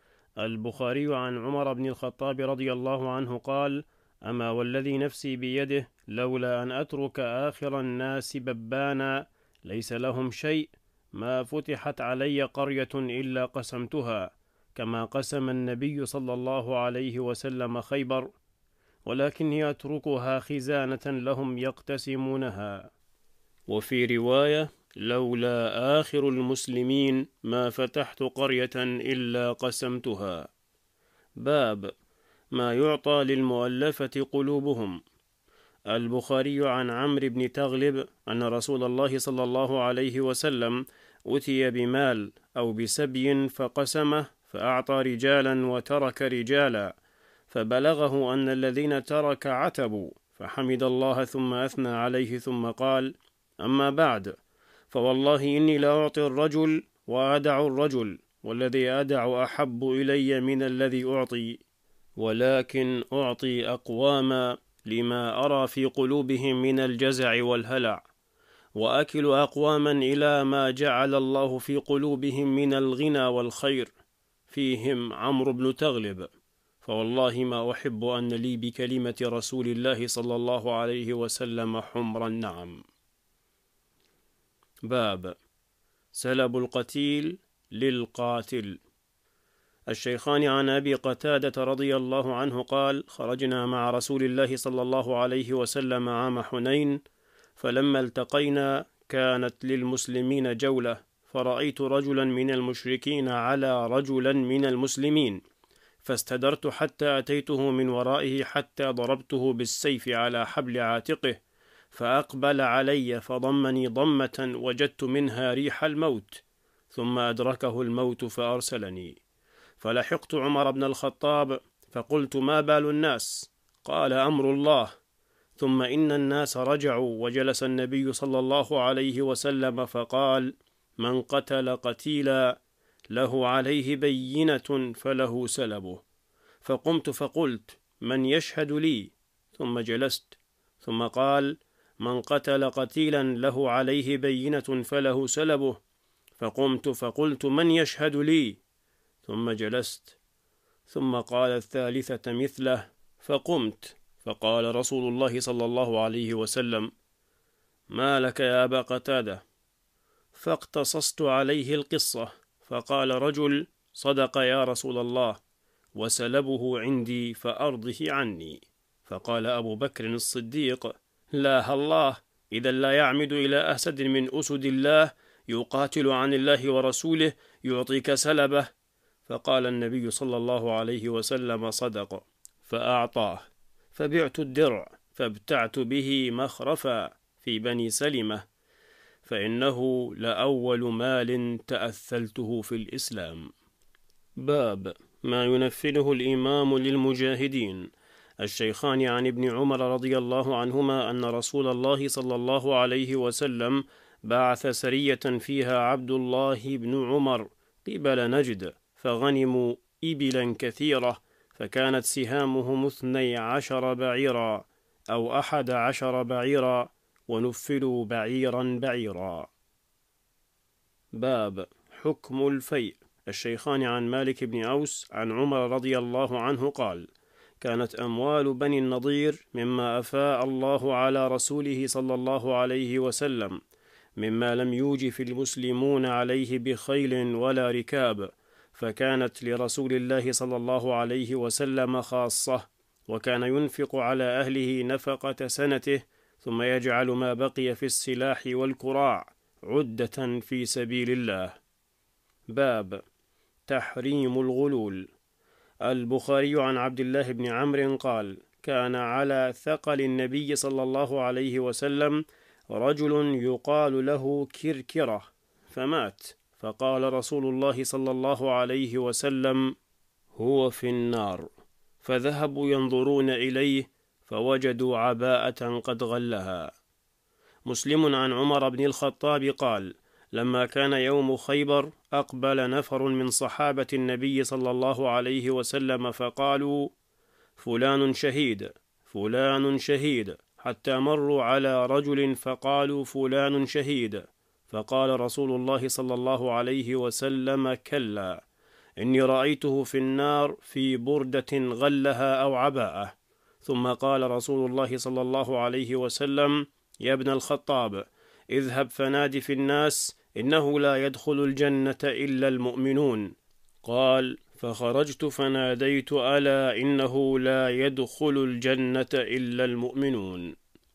البخاري عن عمر بن الخطاب رضي الله عنه قال: أما والذي نفسي بيده لولا أن أترك آخر الناس ببانا ليس لهم شيء ما فتحت علي قرية إلا قسمتها، كما قسم النبي صلى الله عليه وسلم خيبر، ولكني أتركها خزانة لهم يقتسمونها. وفي رواية: لولا آخر المسلمين ما فتحت قرية إلا قسمتها. باب ما يعطى للمؤلفة قلوبهم. البخاري عن عمرو بن تغلب أن رسول الله صلى الله عليه وسلم أتي بمال أو بسبي فقسمه، فأعطى رجالا وترك رجالا، فبلغه أن الذين ترك عتبوا، فحمد الله ثم أثنى عليه ثم قال: أما بعد، فوالله إني لأعطي الرجل وأدع الرجل، والذي أدع أحب إلي من الذي أعطي، ولكن أعطي أقواما لما أرى في قلوبهم من الجزع والهلع، وأكل أقواما إلى ما جعل الله في قلوبهم من الغنى والخير، فيهم عمرو بن تغلب، فوالله ما أحب أن لي بكلمة رسول الله صلى الله عليه وسلم حمر النعم. باب سلب القتيل للقاتل. الشيخان عن أبي قتادة رضي الله عنه قال: خرجنا مع رسول الله صلى الله عليه وسلم عام حنين، فلما التقينا كانت للمسلمين جولة، فرأيت رجلا من المشركين على رجلا من المسلمين، فاستدرت حتى أتيته من ورائه حتى ضربته بالسيف على حبل عاتقه، فأقبل علي فضمني ضمة وجدت منها ريح الموت، ثم أدركه الموت فأرسلني، فلحقت عمر بن الخطاب فقلت: ما بال الناس؟ قال: أمر الله. ثم إن الناس رجعوا، وجلس النبي صلى الله عليه وسلم فقال: من قتل قتيلا له عليه بينة فله سلبه. فقمت فقلت: من يشهد لي؟ ثم جلست. ثم قال: من قتل قتيلا له عليه بينة فله سلبه. فقمت فقلت: من يشهد لي؟ ثم جلست. ثم قال الثالثة مثله، فقمت. فقال رسول الله صلى الله عليه وسلم: ما لك يا أبا قتادة؟ فاقتصصت عليه القصة، فقال رجل: صدق يا رسول الله، وسلبه عندي فأرضه عني. فقال أبو بكر الصديق: لا الله، إذا لا يعمد إلى أسد من أسد الله يقاتل عن الله ورسوله يعطيك سلبه. فقال النبي صلى الله عليه وسلم: صدق، فأعطاه. فبعت الدرع فابتعت به مخرفا في بني سلمة، فإنه لأول مال تأثلته في الإسلام. باب ما ينفله الإمام للمجاهدين. الشيخان عن ابن عمر رضي الله عنهما أن رسول الله صلى الله عليه وسلم بعث سرية فيها عبد الله بن عمر قبل نجد، فغنموا إبلا كثيرة، فكانت سهامهم اثني عشر بعيرا أو أحد عشر بعيرا، ونفلوا بعيرا بعيرا. باب حكم الفيء. الشيخان عن مالك بن أوس عن عمر رضي الله عنه قال: كانت أموال بني النضير مما أفاء الله على رسوله صلى الله عليه وسلم، مما لم يوجف المسلمون عليه بخيل ولا ركاب، فكانت لرسول الله صلى الله عليه وسلم خاصة، وكان ينفق على أهله نفقة سنته، ثم يجعل ما بقي في السلاح والكراع عدة في سبيل الله. باب تحريم الغلول. البخاري عن عبد الله بن عمرو قال: كان على ثقل النبي صلى الله عليه وسلم رجل يقال له كركرة، فمات، فقال رسول الله صلى الله عليه وسلم: هو في النار. فذهبوا ينظرون إليه فوجدوا عباءة قد غلها. مسلم عن عمر بن الخطاب قال: لما كان يوم خيبر أقبل نفر من صحابة النبي صلى الله عليه وسلم فقالوا: فلان شهيد، فلان شهيد، حتى مروا على رجل فقالوا: فلان شهيد، فقال رسول الله صلى الله عليه وسلم: كلا، إني رأيته في النار في بردة غلها أو عباءة. ثم قال رسول الله صلى الله عليه وسلم: يا ابن الخطاب، اذهب فنادي في الناس إنه لا يدخل الجنة إلا المؤمنون. قال: فخرجت فناديت: ألا إنه لا يدخل الجنة إلا المؤمنون.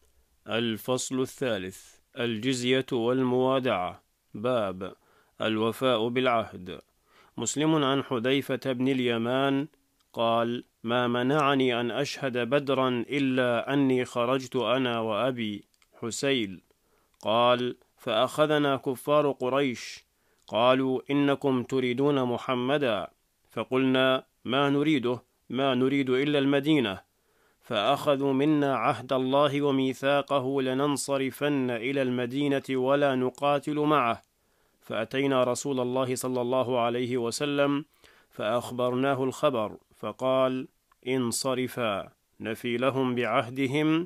الفصل الثالث: الجزية والموادعة. باب الوفاء بالعهد. مسلم عن حذيفة بن اليمان قال: ما منعني أن أشهد بدرا إلا أني خرجت أنا وأبي حسيل. قال: فأخذنا كفار قريش، قالوا: إنكم تريدون محمدا، فقلنا: ما نريده، ما نريد إلا المدينة. فأخذوا منا عهد الله وميثاقه لننصرفن إلى المدينة ولا نقاتل معه. فأتينا رسول الله صلى الله عليه وسلم فأخبرناه الخبر، فقال: انصرفا، نفي لهم بعهدهم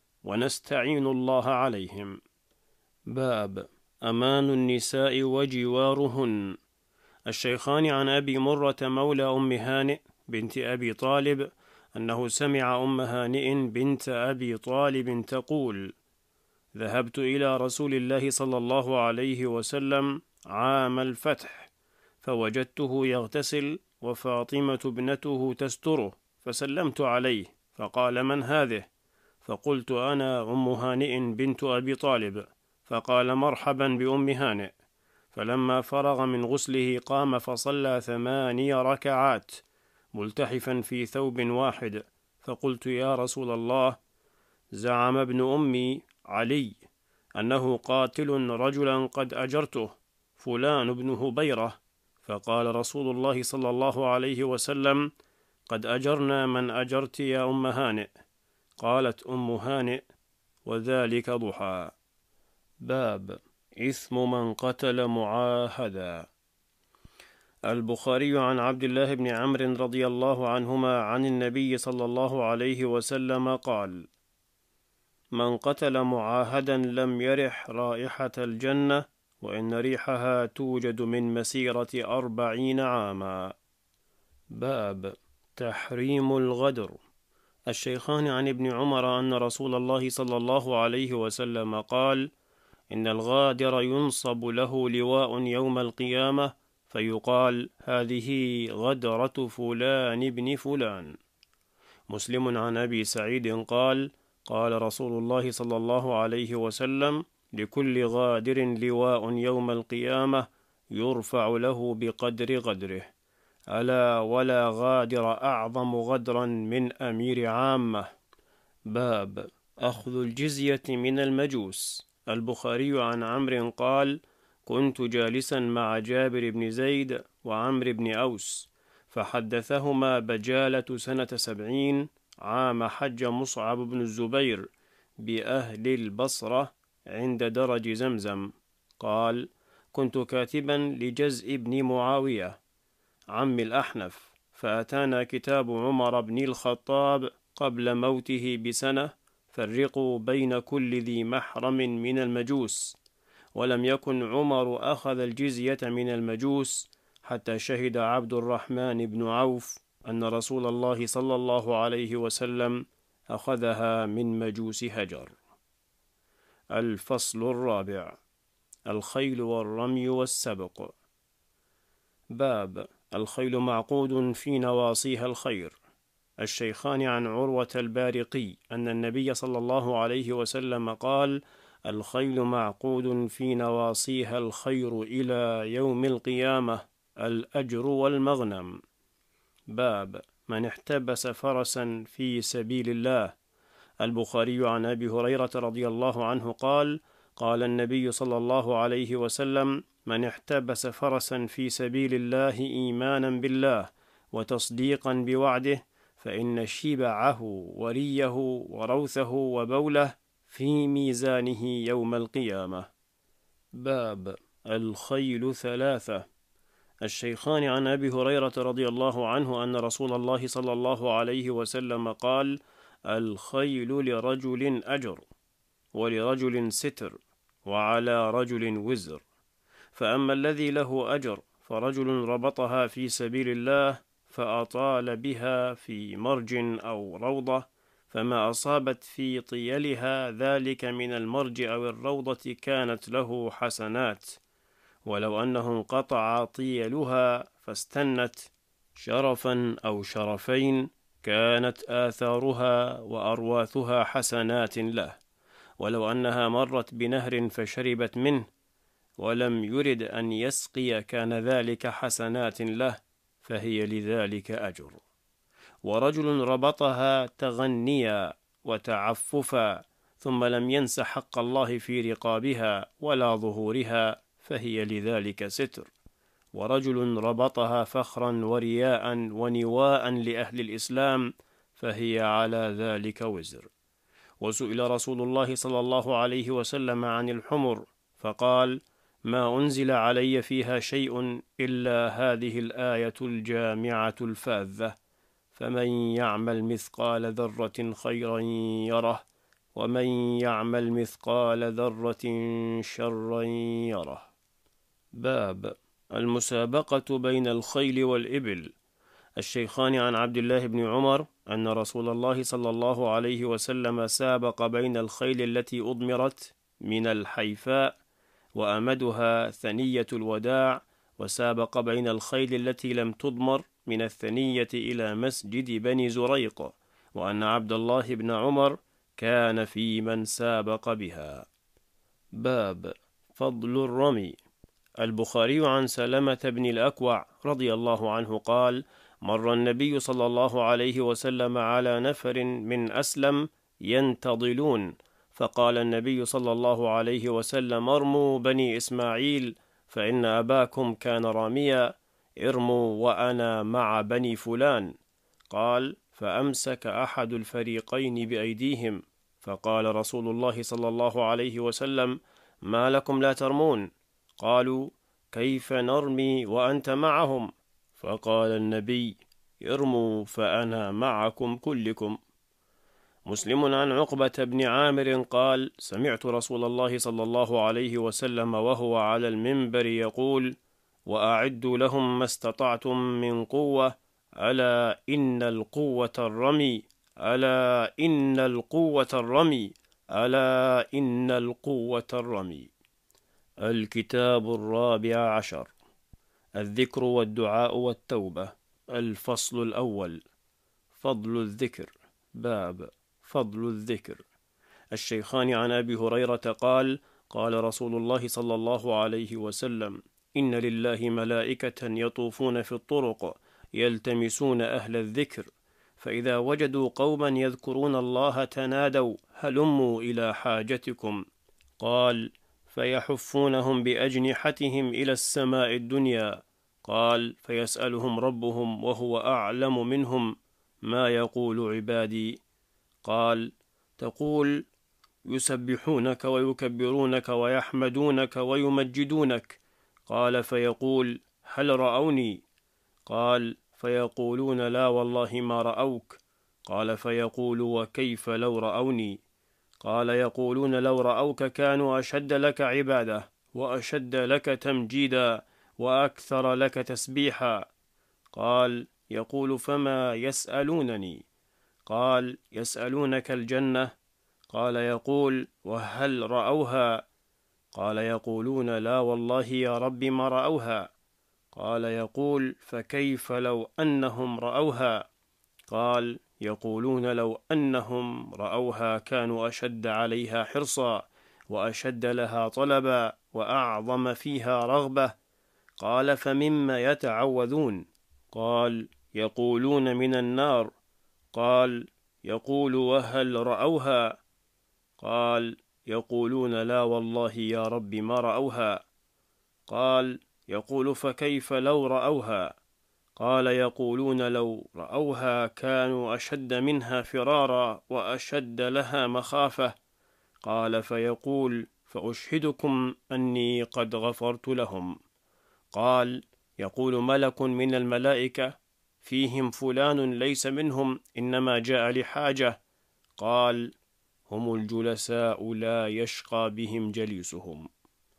ونستعين الله عليهم. باب أمان النساء وجوارهن. الشيخان عن أبي مرة مولى أم هانئ بنت أبي طالب أنه سمع أم هانئ بنت أبي طالب تقول: ذهبت إلى رسول الله صلى الله عليه وسلم عام الفتح، فوجدته يغتسل وفاطمة ابنته تستره، فسلمت عليه، فقال: من هذه؟ فقلت: أنا أم هانئ بنت أبي طالب. فقال: مرحبا بأم هانئ. فلما فرغ من غسله قام فصلى ثماني ركعات ملتحفا في ثوب واحد. فقلت: يا رسول الله، زعم ابن أمي علي أنه قاتل رجلا قد أجرته، فلان بن هبيرة. فقال رسول الله صلى الله عليه وسلم: قد أجرنا من أجرت يا أم هانئ. قالت أم هانئ: وذلك ضحى. باب إثم من قتل معاهدا. البخاري عن عبد الله بن عمرو رضي الله عنهما عن النبي صلى الله عليه وسلم قال: من قتل معاهدا لم يرح رائحة الجنة، وإن ريحها توجد من مسيرة أربعين عاما. باب تحريم الغدر. الشيخان عن ابن عمر أن رسول الله صلى الله عليه وسلم قال: إن الغادر ينصب له لواء يوم القيامة فيقال: هذه غدرة فلان بن فلان. مسلم عن أبي سعيد قال: قال رسول الله صلى الله عليه وسلم: لكل غادر لواء يوم القيامة يرفع له بقدر غدره، ألا ولا غادر أعظم غدرا من أمير عامة. باب أخذ الجزية من المجوس. البخاري عن عمرو قال: كنت جالسا مع جابر بن زيد وعمرو بن أوس، فحدثهما بجالة سنة سبعين عام حج مصعب بن الزبير بأهل البصرة عند درج زمزم. قال: كنت كاتبا لجزء بن معاوية عم الأحنف، فأتانا كتاب عمر بن الخطاب قبل موته بسنة: فرقوا بين كل ذي محرم من المجوس. ولم يكن عمر أخذ الجزية من المجوس حتى شهد عبد الرحمن بن عوف أن رسول الله صلى الله عليه وسلم أخذها من مجوس هجر. الفصل الرابع: الخيل والرمي والسبق. باب: الخيل معقود في نواصيها الخير. الشيخان عن عروة البارقي أن النبي صلى الله عليه وسلم قال: الخيل معقود في نواصيها الخير إلى يوم القيامة، الأجر والمغنم. باب: من احتبس فرسا في سبيل الله. البخاري عن أبي هريرة رضي الله عنه قال: قال النبي صلى الله عليه وسلم: من احتبس فرسا في سبيل الله إيمانا بالله وتصديقا بوعده، فإن شبعه وريه وروثه وبوله في ميزانه يوم القيامة. باب: الخيل ثلاثة. الشيخان عن أبي هريرة رضي الله عنه أن رسول الله صلى الله عليه وسلم قال: الخيل لرجل أجر، ولرجل ستر، وعلى رجل وزر. فأما الذي له أجر فرجل ربطها في سبيل الله فأطال بها في مرج أو روضة، فما أصابت في طيلها ذلك من المرج أو الروضة كانت له حسنات، ولو أنه انقطع طيلها فاستنت شرفا أو شرفين كانت آثارها وأرواثها حسنات له، ولو أنها مرت بنهر فشربت منه ولم يرد أن يسقي كان ذلك حسنات له، فهي لذلك أجر. ورجل ربطها تغنيا وتعففا ثم لم ينس حق الله في رقابها ولا ظهورها، فهي لذلك ستر. ورجل ربطها فخرا ورياء ونواء لأهل الإسلام، فهي على ذلك وزر. وسئل رسول الله صلى الله عليه وسلم عن الحمر فقال: ما أنزل علي فيها شيء إلا هذه الآية الجامعة الفاذة: فمن يعمل مثقال ذرة خيرا يره، ومن يعمل مثقال ذرة شرا يره. باب: المسابقة بين الخيل والإبل. الشيخان عن عبد الله بن عمر أن رسول الله صلى الله عليه وسلم سابق بين الخيل التي أضمرت من الحيفاء وأمدها ثنية الوداع، وسابق بين الخيل التي لم تضمر من الثنية إلى مسجد بني زريق، وأن عبد الله بن عمر كان في من سابق بها. باب: فضل الرمي. البخاري عن سلمة بن الأكوع رضي الله عنه قال: مر النبي صلى الله عليه وسلم على نفر من أسلم ينتضلون، فقال النبي صلى الله عليه وسلم: ارموا بني إسماعيل فإن أباكم كان راميا، ارموا وأنا مع بني فلان. قال: فأمسك أحد الفريقين بأيديهم، فقال رسول الله صلى الله عليه وسلم: ما لكم لا ترمون؟ قالوا: كيف نرمي وأنت معهم؟ فقال النبي: ارموا فأنا معكم كلكم. مسلم عن عقبة بن عامر قال: سمعت رسول الله صلى الله عليه وسلم وهو على المنبر يقول: وأعدوا لهم ما استطعتم من قوة، ألا إن القوة الرمي، ألا إن القوة الرمي، ألا إن القوة الرمي. الكتاب الرابع عشر: الذكر والدعاء والتوبة. الفصل الأول: فضل الذكر. باب: فضل الذكر. الشيخان عن أبي هريرة قال: قال رسول الله صلى الله عليه وسلم: إن لله ملائكة يطوفون في الطرق يلتمسون أهل الذكر، فإذا وجدوا قوما يذكرون الله تنادوا هلموا إلى حاجتكم. قال: فيحفونهم بأجنحتهم إلى السماء الدنيا. قال: فيسألهم ربهم وهو أعلم منهم: ما يقول عبادي؟ قال: تقول: يسبحونك ويكبرونك ويحمدونك ويمجدونك. قال: فيقول: هل رأوني؟ قال: فيقولون: لا والله ما رأوك. قال: فيقول: وكيف لو رأوني؟ قال: يقولون: لو رأوك كانوا أشد لك عبادة وأشد لك تمجيدا وأكثر لك تسبيحا. قال: يقول: فما يسألونني؟ قال: يسألونك الجنة. قال: يقول: وهل رأوها؟ قال: يقولون: لا والله يا رب ما رأوها. قال: يقول: فكيف لو أنهم رأوها؟ قال: يقولون: لو أنهم رأوها كانوا أشد عليها حرصا وأشد لها طلبا وأعظم فيها رغبة. قال: فمما يتعوذون؟ قال: يقولون: من النار. قال: يقول: وهل رأوها؟ قال: يقولون: لا والله يا رب ما رأوها. قال: يقول: فكيف لو رأوها؟ قال: يقولون: لو رأوها كانوا أشد منها فرارا وأشد لها مخافة. قال: فيقول: فأشهدكم أني قد غفرت لهم. قال: يقول ملك من الملائكة: فيهم فلان ليس منهم، إنما جاء لحاجة. قال: هم الجلساء لا يشقى بهم جليسهم.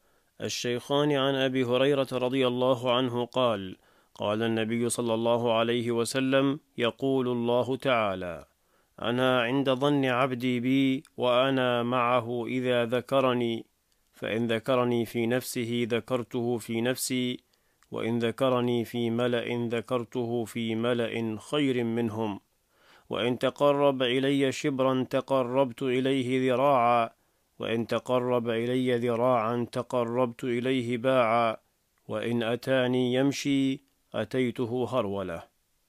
الشيخان عن أبي هريرة رضي الله عنه قال: قال النبي صلى الله عليه وسلم: يقول الله تعالى: أنا عند ظن عبدي بي وأنا معه إذا ذكرني، فإن ذكرني في نفسه ذكرته في نفسي، وإن ذكرني في ملأ ذكرته في ملأ خير منهم، وإن تقرب إلي شبرا تقربت إليه ذراعا، وإن تقرب إلي ذراعا تقربت إليه باعا، وإن أتاني يمشي أتيته هرولة.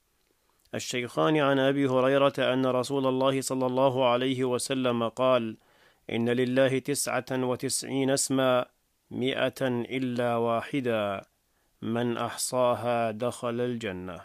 الشيخان عن أبي هريرة أن رسول الله صلى الله عليه وسلم قال: إن لله تسعة وتسعين اسما مئة إلا واحدا، من أحصاها دخل الجنة.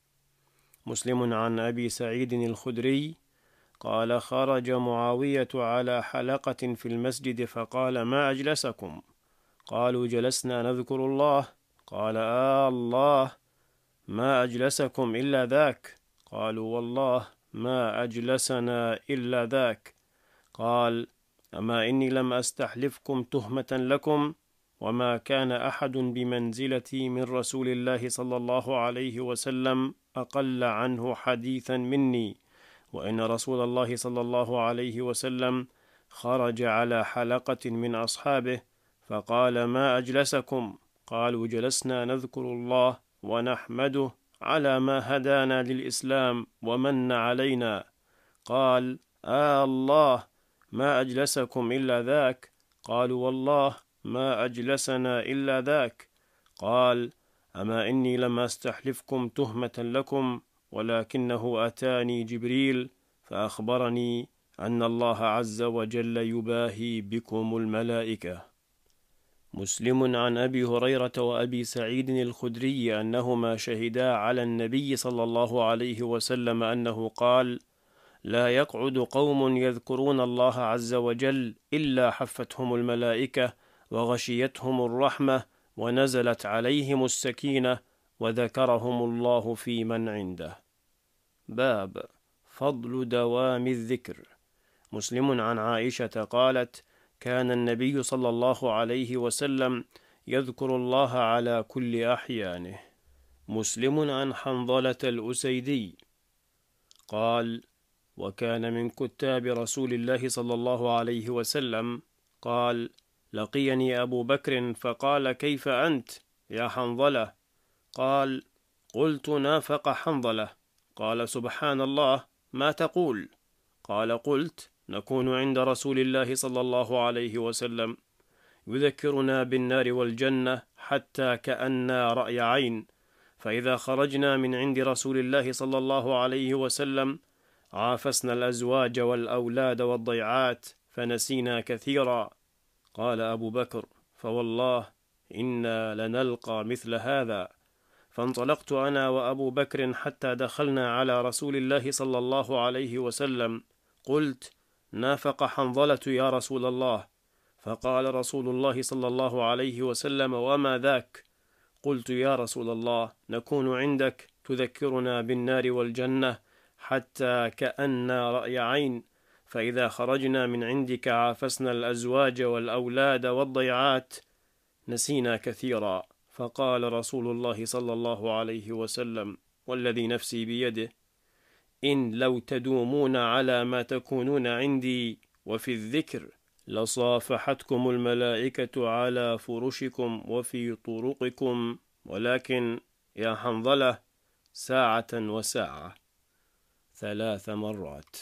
مسلم عن أبي سعيد الخدري قال: خرج معاوية على حلقة في المسجد فقال: ما أجلسكم؟ قالوا: جلسنا نذكر الله. قال: آه الله، ما أجلسكم إلا ذاك. قالوا: والله ما أجلسنا إلا ذاك. قال: أما إني لم أستحلفكم تهمة لكم، وما كان أحد بمنزلتي من رسول الله صلى الله عليه وسلم أقل عنه حديثا مني، وإن رسول الله صلى الله عليه وسلم خرج على حلقة من أصحابه فقال: ما أجلسكم؟ قالوا: جلسنا نذكر الله ونحمده على ما هدانا للإسلام ومن علينا. قال: آه الله، ما أجلسكم إلا ذاك. قالوا: والله ما أجلسنا إلا ذاك. قال: أما إني لم أستحلفكم تهمة لكم، ولكنه أتاني جبريل فأخبرني أن الله عز وجل يباهي بكم الملائكة. مسلم عن أبي هريرة وأبي سعيد الخدري أنهما شهدا على النبي صلى الله عليه وسلم أنه قال: لا يقعد قوم يذكرون الله عز وجل إلا حفتهم الملائكة وغشيتهم الرحمة ونزلت عليهم السكينة وذكرهم الله في من عنده. باب فضل دوام الذكر. مسلم عن عائشة قالت: كان النبي صلى الله عليه وسلم يذكر الله على كل أحيانه. مسلم عن حنظلة الأسيدي قال: وكان من كتاب رسول الله صلى الله عليه وسلم قال: لقيني أبو بكر فقال: كيف أنت يا حنظلة؟ قال: قلت: نافق حنظلة. قال: سبحان الله، ما تقول؟ قال: قلت: نكون عند رسول الله صلى الله عليه وسلم يذكرنا بالنار والجنة حتى كأننا رأي عين، فإذا خرجنا من عند رسول الله صلى الله عليه وسلم عافسنا الأزواج والأولاد والضيعات فنسينا كثيرا. قال أبو بكر: فوالله إنا لنلقى مثل هذا. فانطلقت أنا وأبو بكر حتى دخلنا على رسول الله صلى الله عليه وسلم. قلت: نافق حنظلة يا رسول الله. فقال رسول الله صلى الله عليه وسلم: وما ذاك؟ قلت: يا رسول الله، نكون عندك تذكرنا بالنار والجنة حتى كأننا رأي عين، فإذا خرجنا من عندك عافسنا الأزواج والأولاد والضيعات، نسينا كثيرا. فقال رسول الله صلى الله عليه وسلم: والذي نفسي بيده، إن لو تدومون على ما تكونون عندي وفي الذكر لصافحتكم الملائكة على فرشكم وفي طرقكم، ولكن يا حنظلة ساعة وساعة، ثلاث مرات.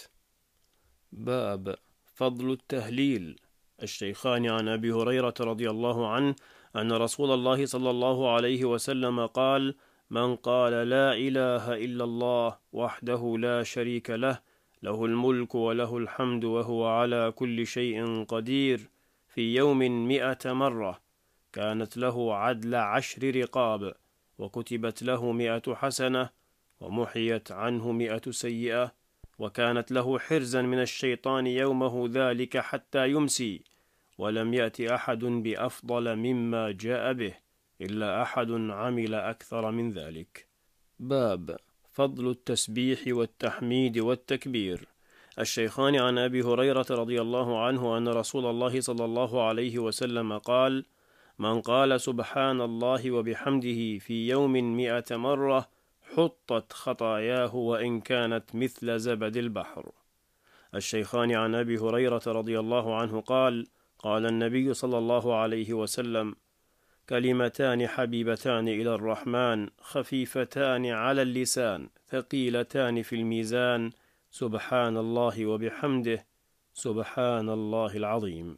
باب فضل التهليل. الشيخان عن أبي هريرة رضي الله عنه أن رسول الله صلى الله عليه وسلم قال: من قال لا إله إلا الله وحده لا شريك له، له الملك وله الحمد وهو على كل شيء قدير، في يوم مئة مرة، كانت له عدل عشر رقاب، وكتبت له مئة حسنة، ومحيت عنه مئة سيئة، وكانت له حرزا من الشيطان يومه ذلك حتى يمسي، ولم يأت أحد بأفضل مما جاء به إلا أحد عمل أكثر من ذلك. باب فضل التسبيح والتحميد والتكبير. الشيخان عن أبي هريرة رضي الله عنه أن رسول الله صلى الله عليه وسلم قال: من قال سبحان الله وبحمده في يوم مئة مرة حطت خطاياه وإن كانت مثل زبد البحر. الشيخان عن أبي هريرة رضي الله عنه قال: قال النبي صلى الله عليه وسلم: كلمتان حبيبتان إلى الرحمن خفيفتان على اللسان ثقيلتان في الميزان، سبحان الله وبحمده، سبحان الله العظيم.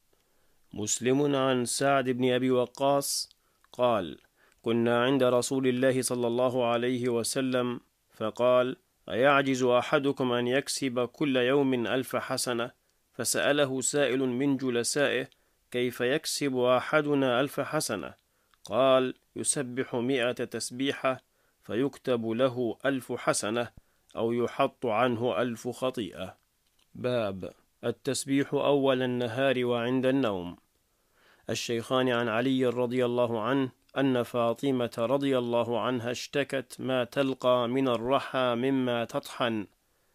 مسلم عن سعد بن أبي وقاص قال: كنا عند رسول الله صلى الله عليه وسلم فقال: أيعجز أحدكم أن يكسب كل يوم ألف حسنة؟ فسأله سائل من جلسائه: كيف يكسب أحدنا ألف حسنة؟ قال: يسبح مئة تسبيحة فيكتب له ألف حسنة، أو يحط عنه ألف خطيئة. باب التسبيح أول النهار وعند النوم. الشيخان عن علي رضي الله عنه أن فاطمة رضي الله عنها اشتكت ما تلقى من الرحى مما تطحن،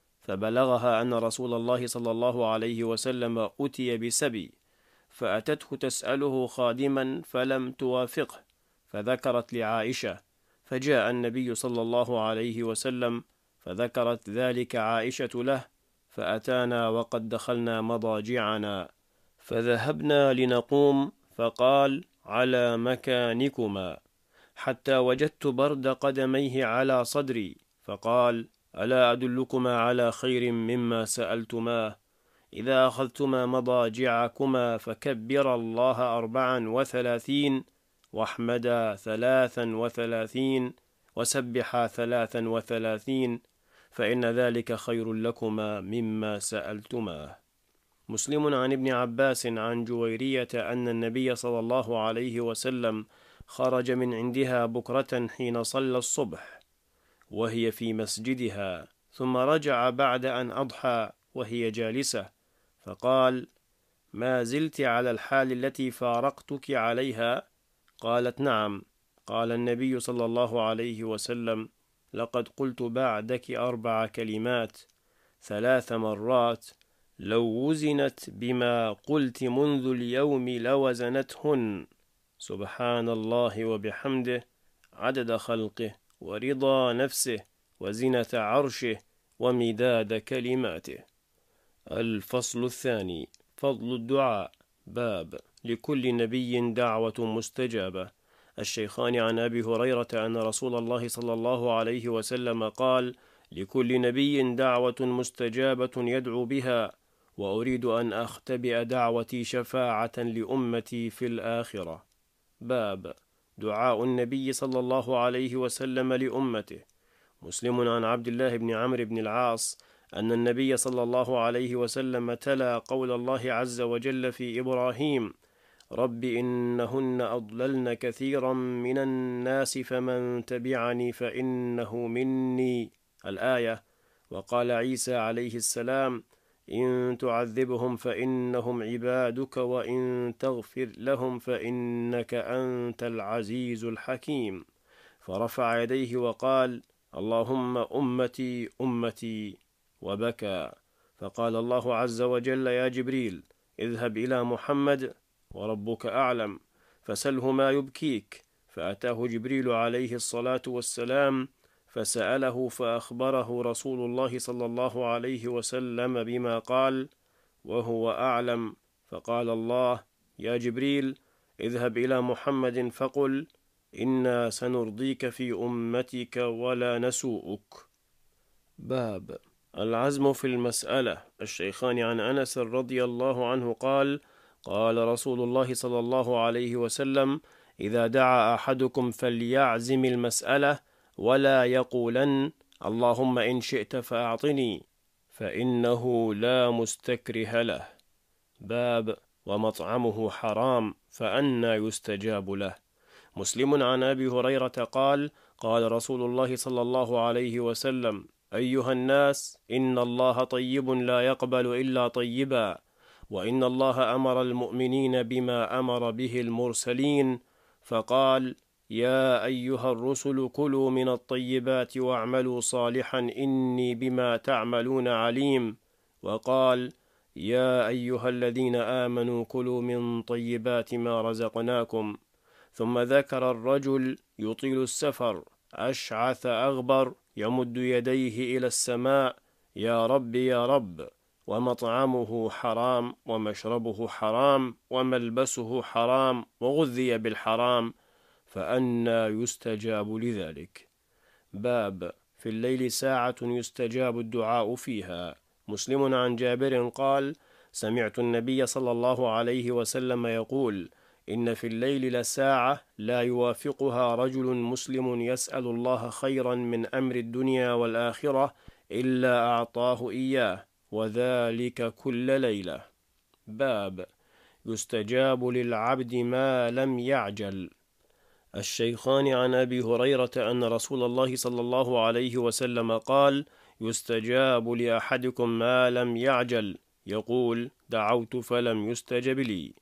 فبلغها أن رسول الله صلى الله عليه وسلم أتي بسبي، فأتته تسأله خادما فلم توافقه، فذكرت لعائشة، فجاء النبي صلى الله عليه وسلم فذكرت ذلك عائشة له، فأتانا وقد دخلنا مضاجعنا، فذهبنا لنقوم، فقال: على مكانكما، حتى وجدت برد قدميه على صدري، فقال: ألا أدلكما على خير مما سألتماه؟ إذا أخذتما مضاجعكما فكبر الله أربعا وثلاثين، واحمدا ثلاثا وثلاثين، وسبحا ثلاثا وثلاثين، فإن ذلك خير لكما مما سألتماه. مسلم عن ابن عباس عن جويرية أن النبي صلى الله عليه وسلم خرج من عندها بكرة حين صلى الصبح وهي في مسجدها، ثم رجع بعد أن أضحى وهي جالسة، فقال: ما زلت على الحال التي فارقتك عليها؟ قالت: نعم. قال النبي صلى الله عليه وسلم: لقد قلت بعدك أربع كلمات ثلاث مرات، لو وزنت بما قلت منذ اليوم لوزنتهن، سبحان الله وبحمده، عدد خلقه ورضا نفسه وزنة عرشه ومداد كلماته. الفصل الثاني: فضل الدعاء. باب لكل نبي دعوة مستجابة. الشيخان عن أبي هريرة أن رسول الله صلى الله عليه وسلم قال: لكل نبي دعوة مستجابة يدعو بها، وأريد أن أختبئ دعوتي شفاعة لأمتي في الآخرة. باب دعاء النبي صلى الله عليه وسلم لأمته. مسلم عن عبد الله بن عمرو بن العاص أن النبي صلى الله عليه وسلم تلا قول الله عز وجل في إبراهيم: رب إنهن أضللن كثيرا من الناس فمن تبعني فإنه مني الآية. وقال عيسى عليه السلام إن تعذبهم فإنهم عبادك وإن تغفر لهم فإنك أنت العزيز الحكيم، فرفع يديه وقال اللهم أمتي أمتي وبكى. فقال الله عز وجل يا جبريل اذهب إلى محمد وربك أعلم فسله ما يبكيك. فأتاه جبريل عليه الصلاة والسلام فسأله فأخبره رسول الله صلى الله عليه وسلم بما قال وهو أعلم. فقال الله يا جبريل اذهب إلى محمد فقل إنا سنرضيك في أمتك ولا نسوءك. باب العزم في المسألة. الشيخان عن أنس رضي الله عنه قال قال رسول الله صلى الله عليه وسلم إذا دعا أحدكم فليعزم المسألة ولا يقولن اللهم إن شئت فأعطني فإنه لا مستكره له. باب ومطعمه حرام فأنى يستجاب له. مسلم عن أبي هريرة قال قال رسول الله صلى الله عليه وسلم أيها الناس إن الله طيب لا يقبل إلا طيبا، وإن الله أمر المؤمنين بما أمر به المرسلين فقال يا أيها الرسل كلوا من الطيبات واعملوا صالحا إني بما تعملون عليم، وقال يا أيها الذين آمنوا كلوا من طيبات ما رزقناكم. ثم ذكر الرجل يطيل السفر أشعث أغبر يمد يديه إلى السماء يا رب يا رب، ومطعمه حرام ومشربه حرام وملبسه حرام وغذي بالحرام فأنى يستجاب لذلك. باب في الليل ساعة يستجاب الدعاء فيها. مسلم عن جابر قال سمعت النبي صلى الله عليه وسلم يقول إن في الليل لساعة لا يوافقها رجل مسلم يسأل الله خيرا من أمر الدنيا والآخرة إلا أعطاه إياه، وذلك كل ليلة. باب يستجاب للعبد ما لم يعجل. الشيخان عن أبي هريرة أن رسول الله صلى الله عليه وسلم قال يستجاب لأحدكم ما لم يعجل، يقول دعوت فلم يستجب لي.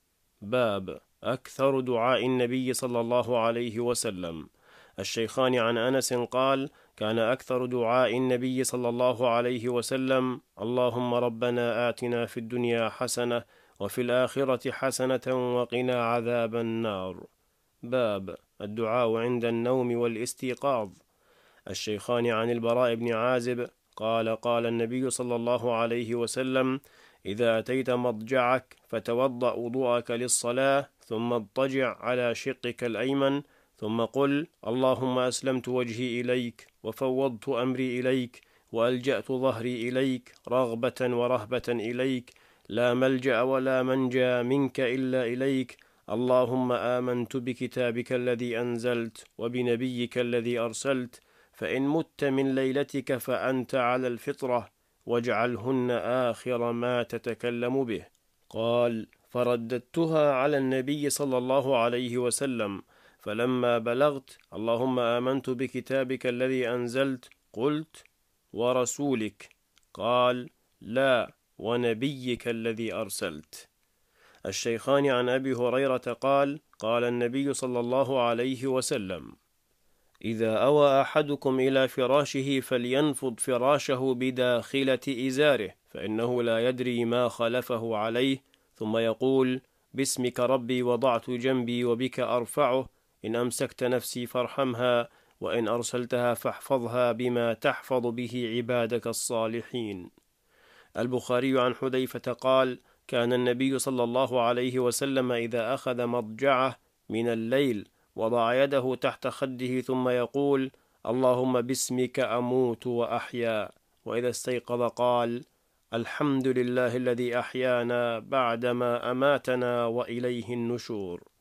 باب أكثر دعاء النبي صلى الله عليه وسلم. الشيخان عن أنس قال كان أكثر دعاء النبي صلى الله عليه وسلم اللهم ربنا آتنا في الدنيا حسنة وفي الآخرة حسنة وقنا عذاب النار. باب الدعاء عند النوم والاستيقاظ. الشيخان عن البراء بن عازب قال قال النبي صلى الله عليه وسلم إذا أتيت مضجعك فتوضأ وضوءك للصلاة ثم اضطجع على شقك الأيمن ثم قل اللهم أسلمت وجهي إليك وفوضت أمري إليك وألجأت ظهري إليك رغبة ورهبة إليك لا ملجأ ولا منجى منك إلا إليك، اللهم آمنت بكتابك الذي أنزلت وبنبيك الذي أرسلت، فإن مت من ليلتك فأنت على الفطرة واجعلهن آخر ما تتكلم به. قال فرددتها على النبي صلى الله عليه وسلم، فلما بلغت اللهم آمنت بكتابك الذي أنزلت قلت ورسولك، قال لا ونبيك الذي أرسلت. الشيخان عن أبي هريرة قال قال النبي صلى الله عليه وسلم إذا أوى أحدكم إلى فراشه فلينفض فراشه بداخلة إزاره فإنه لا يدري ما خلفه عليه، ثم يقول باسمك ربي وضعت جنبي وبك أرفعه، إن أمسكت نفسي فارحمها وإن أرسلتها فاحفظها بما تحفظ به عبادك الصالحين. البخاري عن حذيفة قال كان النبي صلى الله عليه وسلم إذا أخذ مضجعه من الليل وضع يده تحت خده ثم يقول اللهم باسمك أموت وأحيا، وإذا استيقظ قال الحمد لله الذي أحيانا بعدما أماتنا وإليه النشور.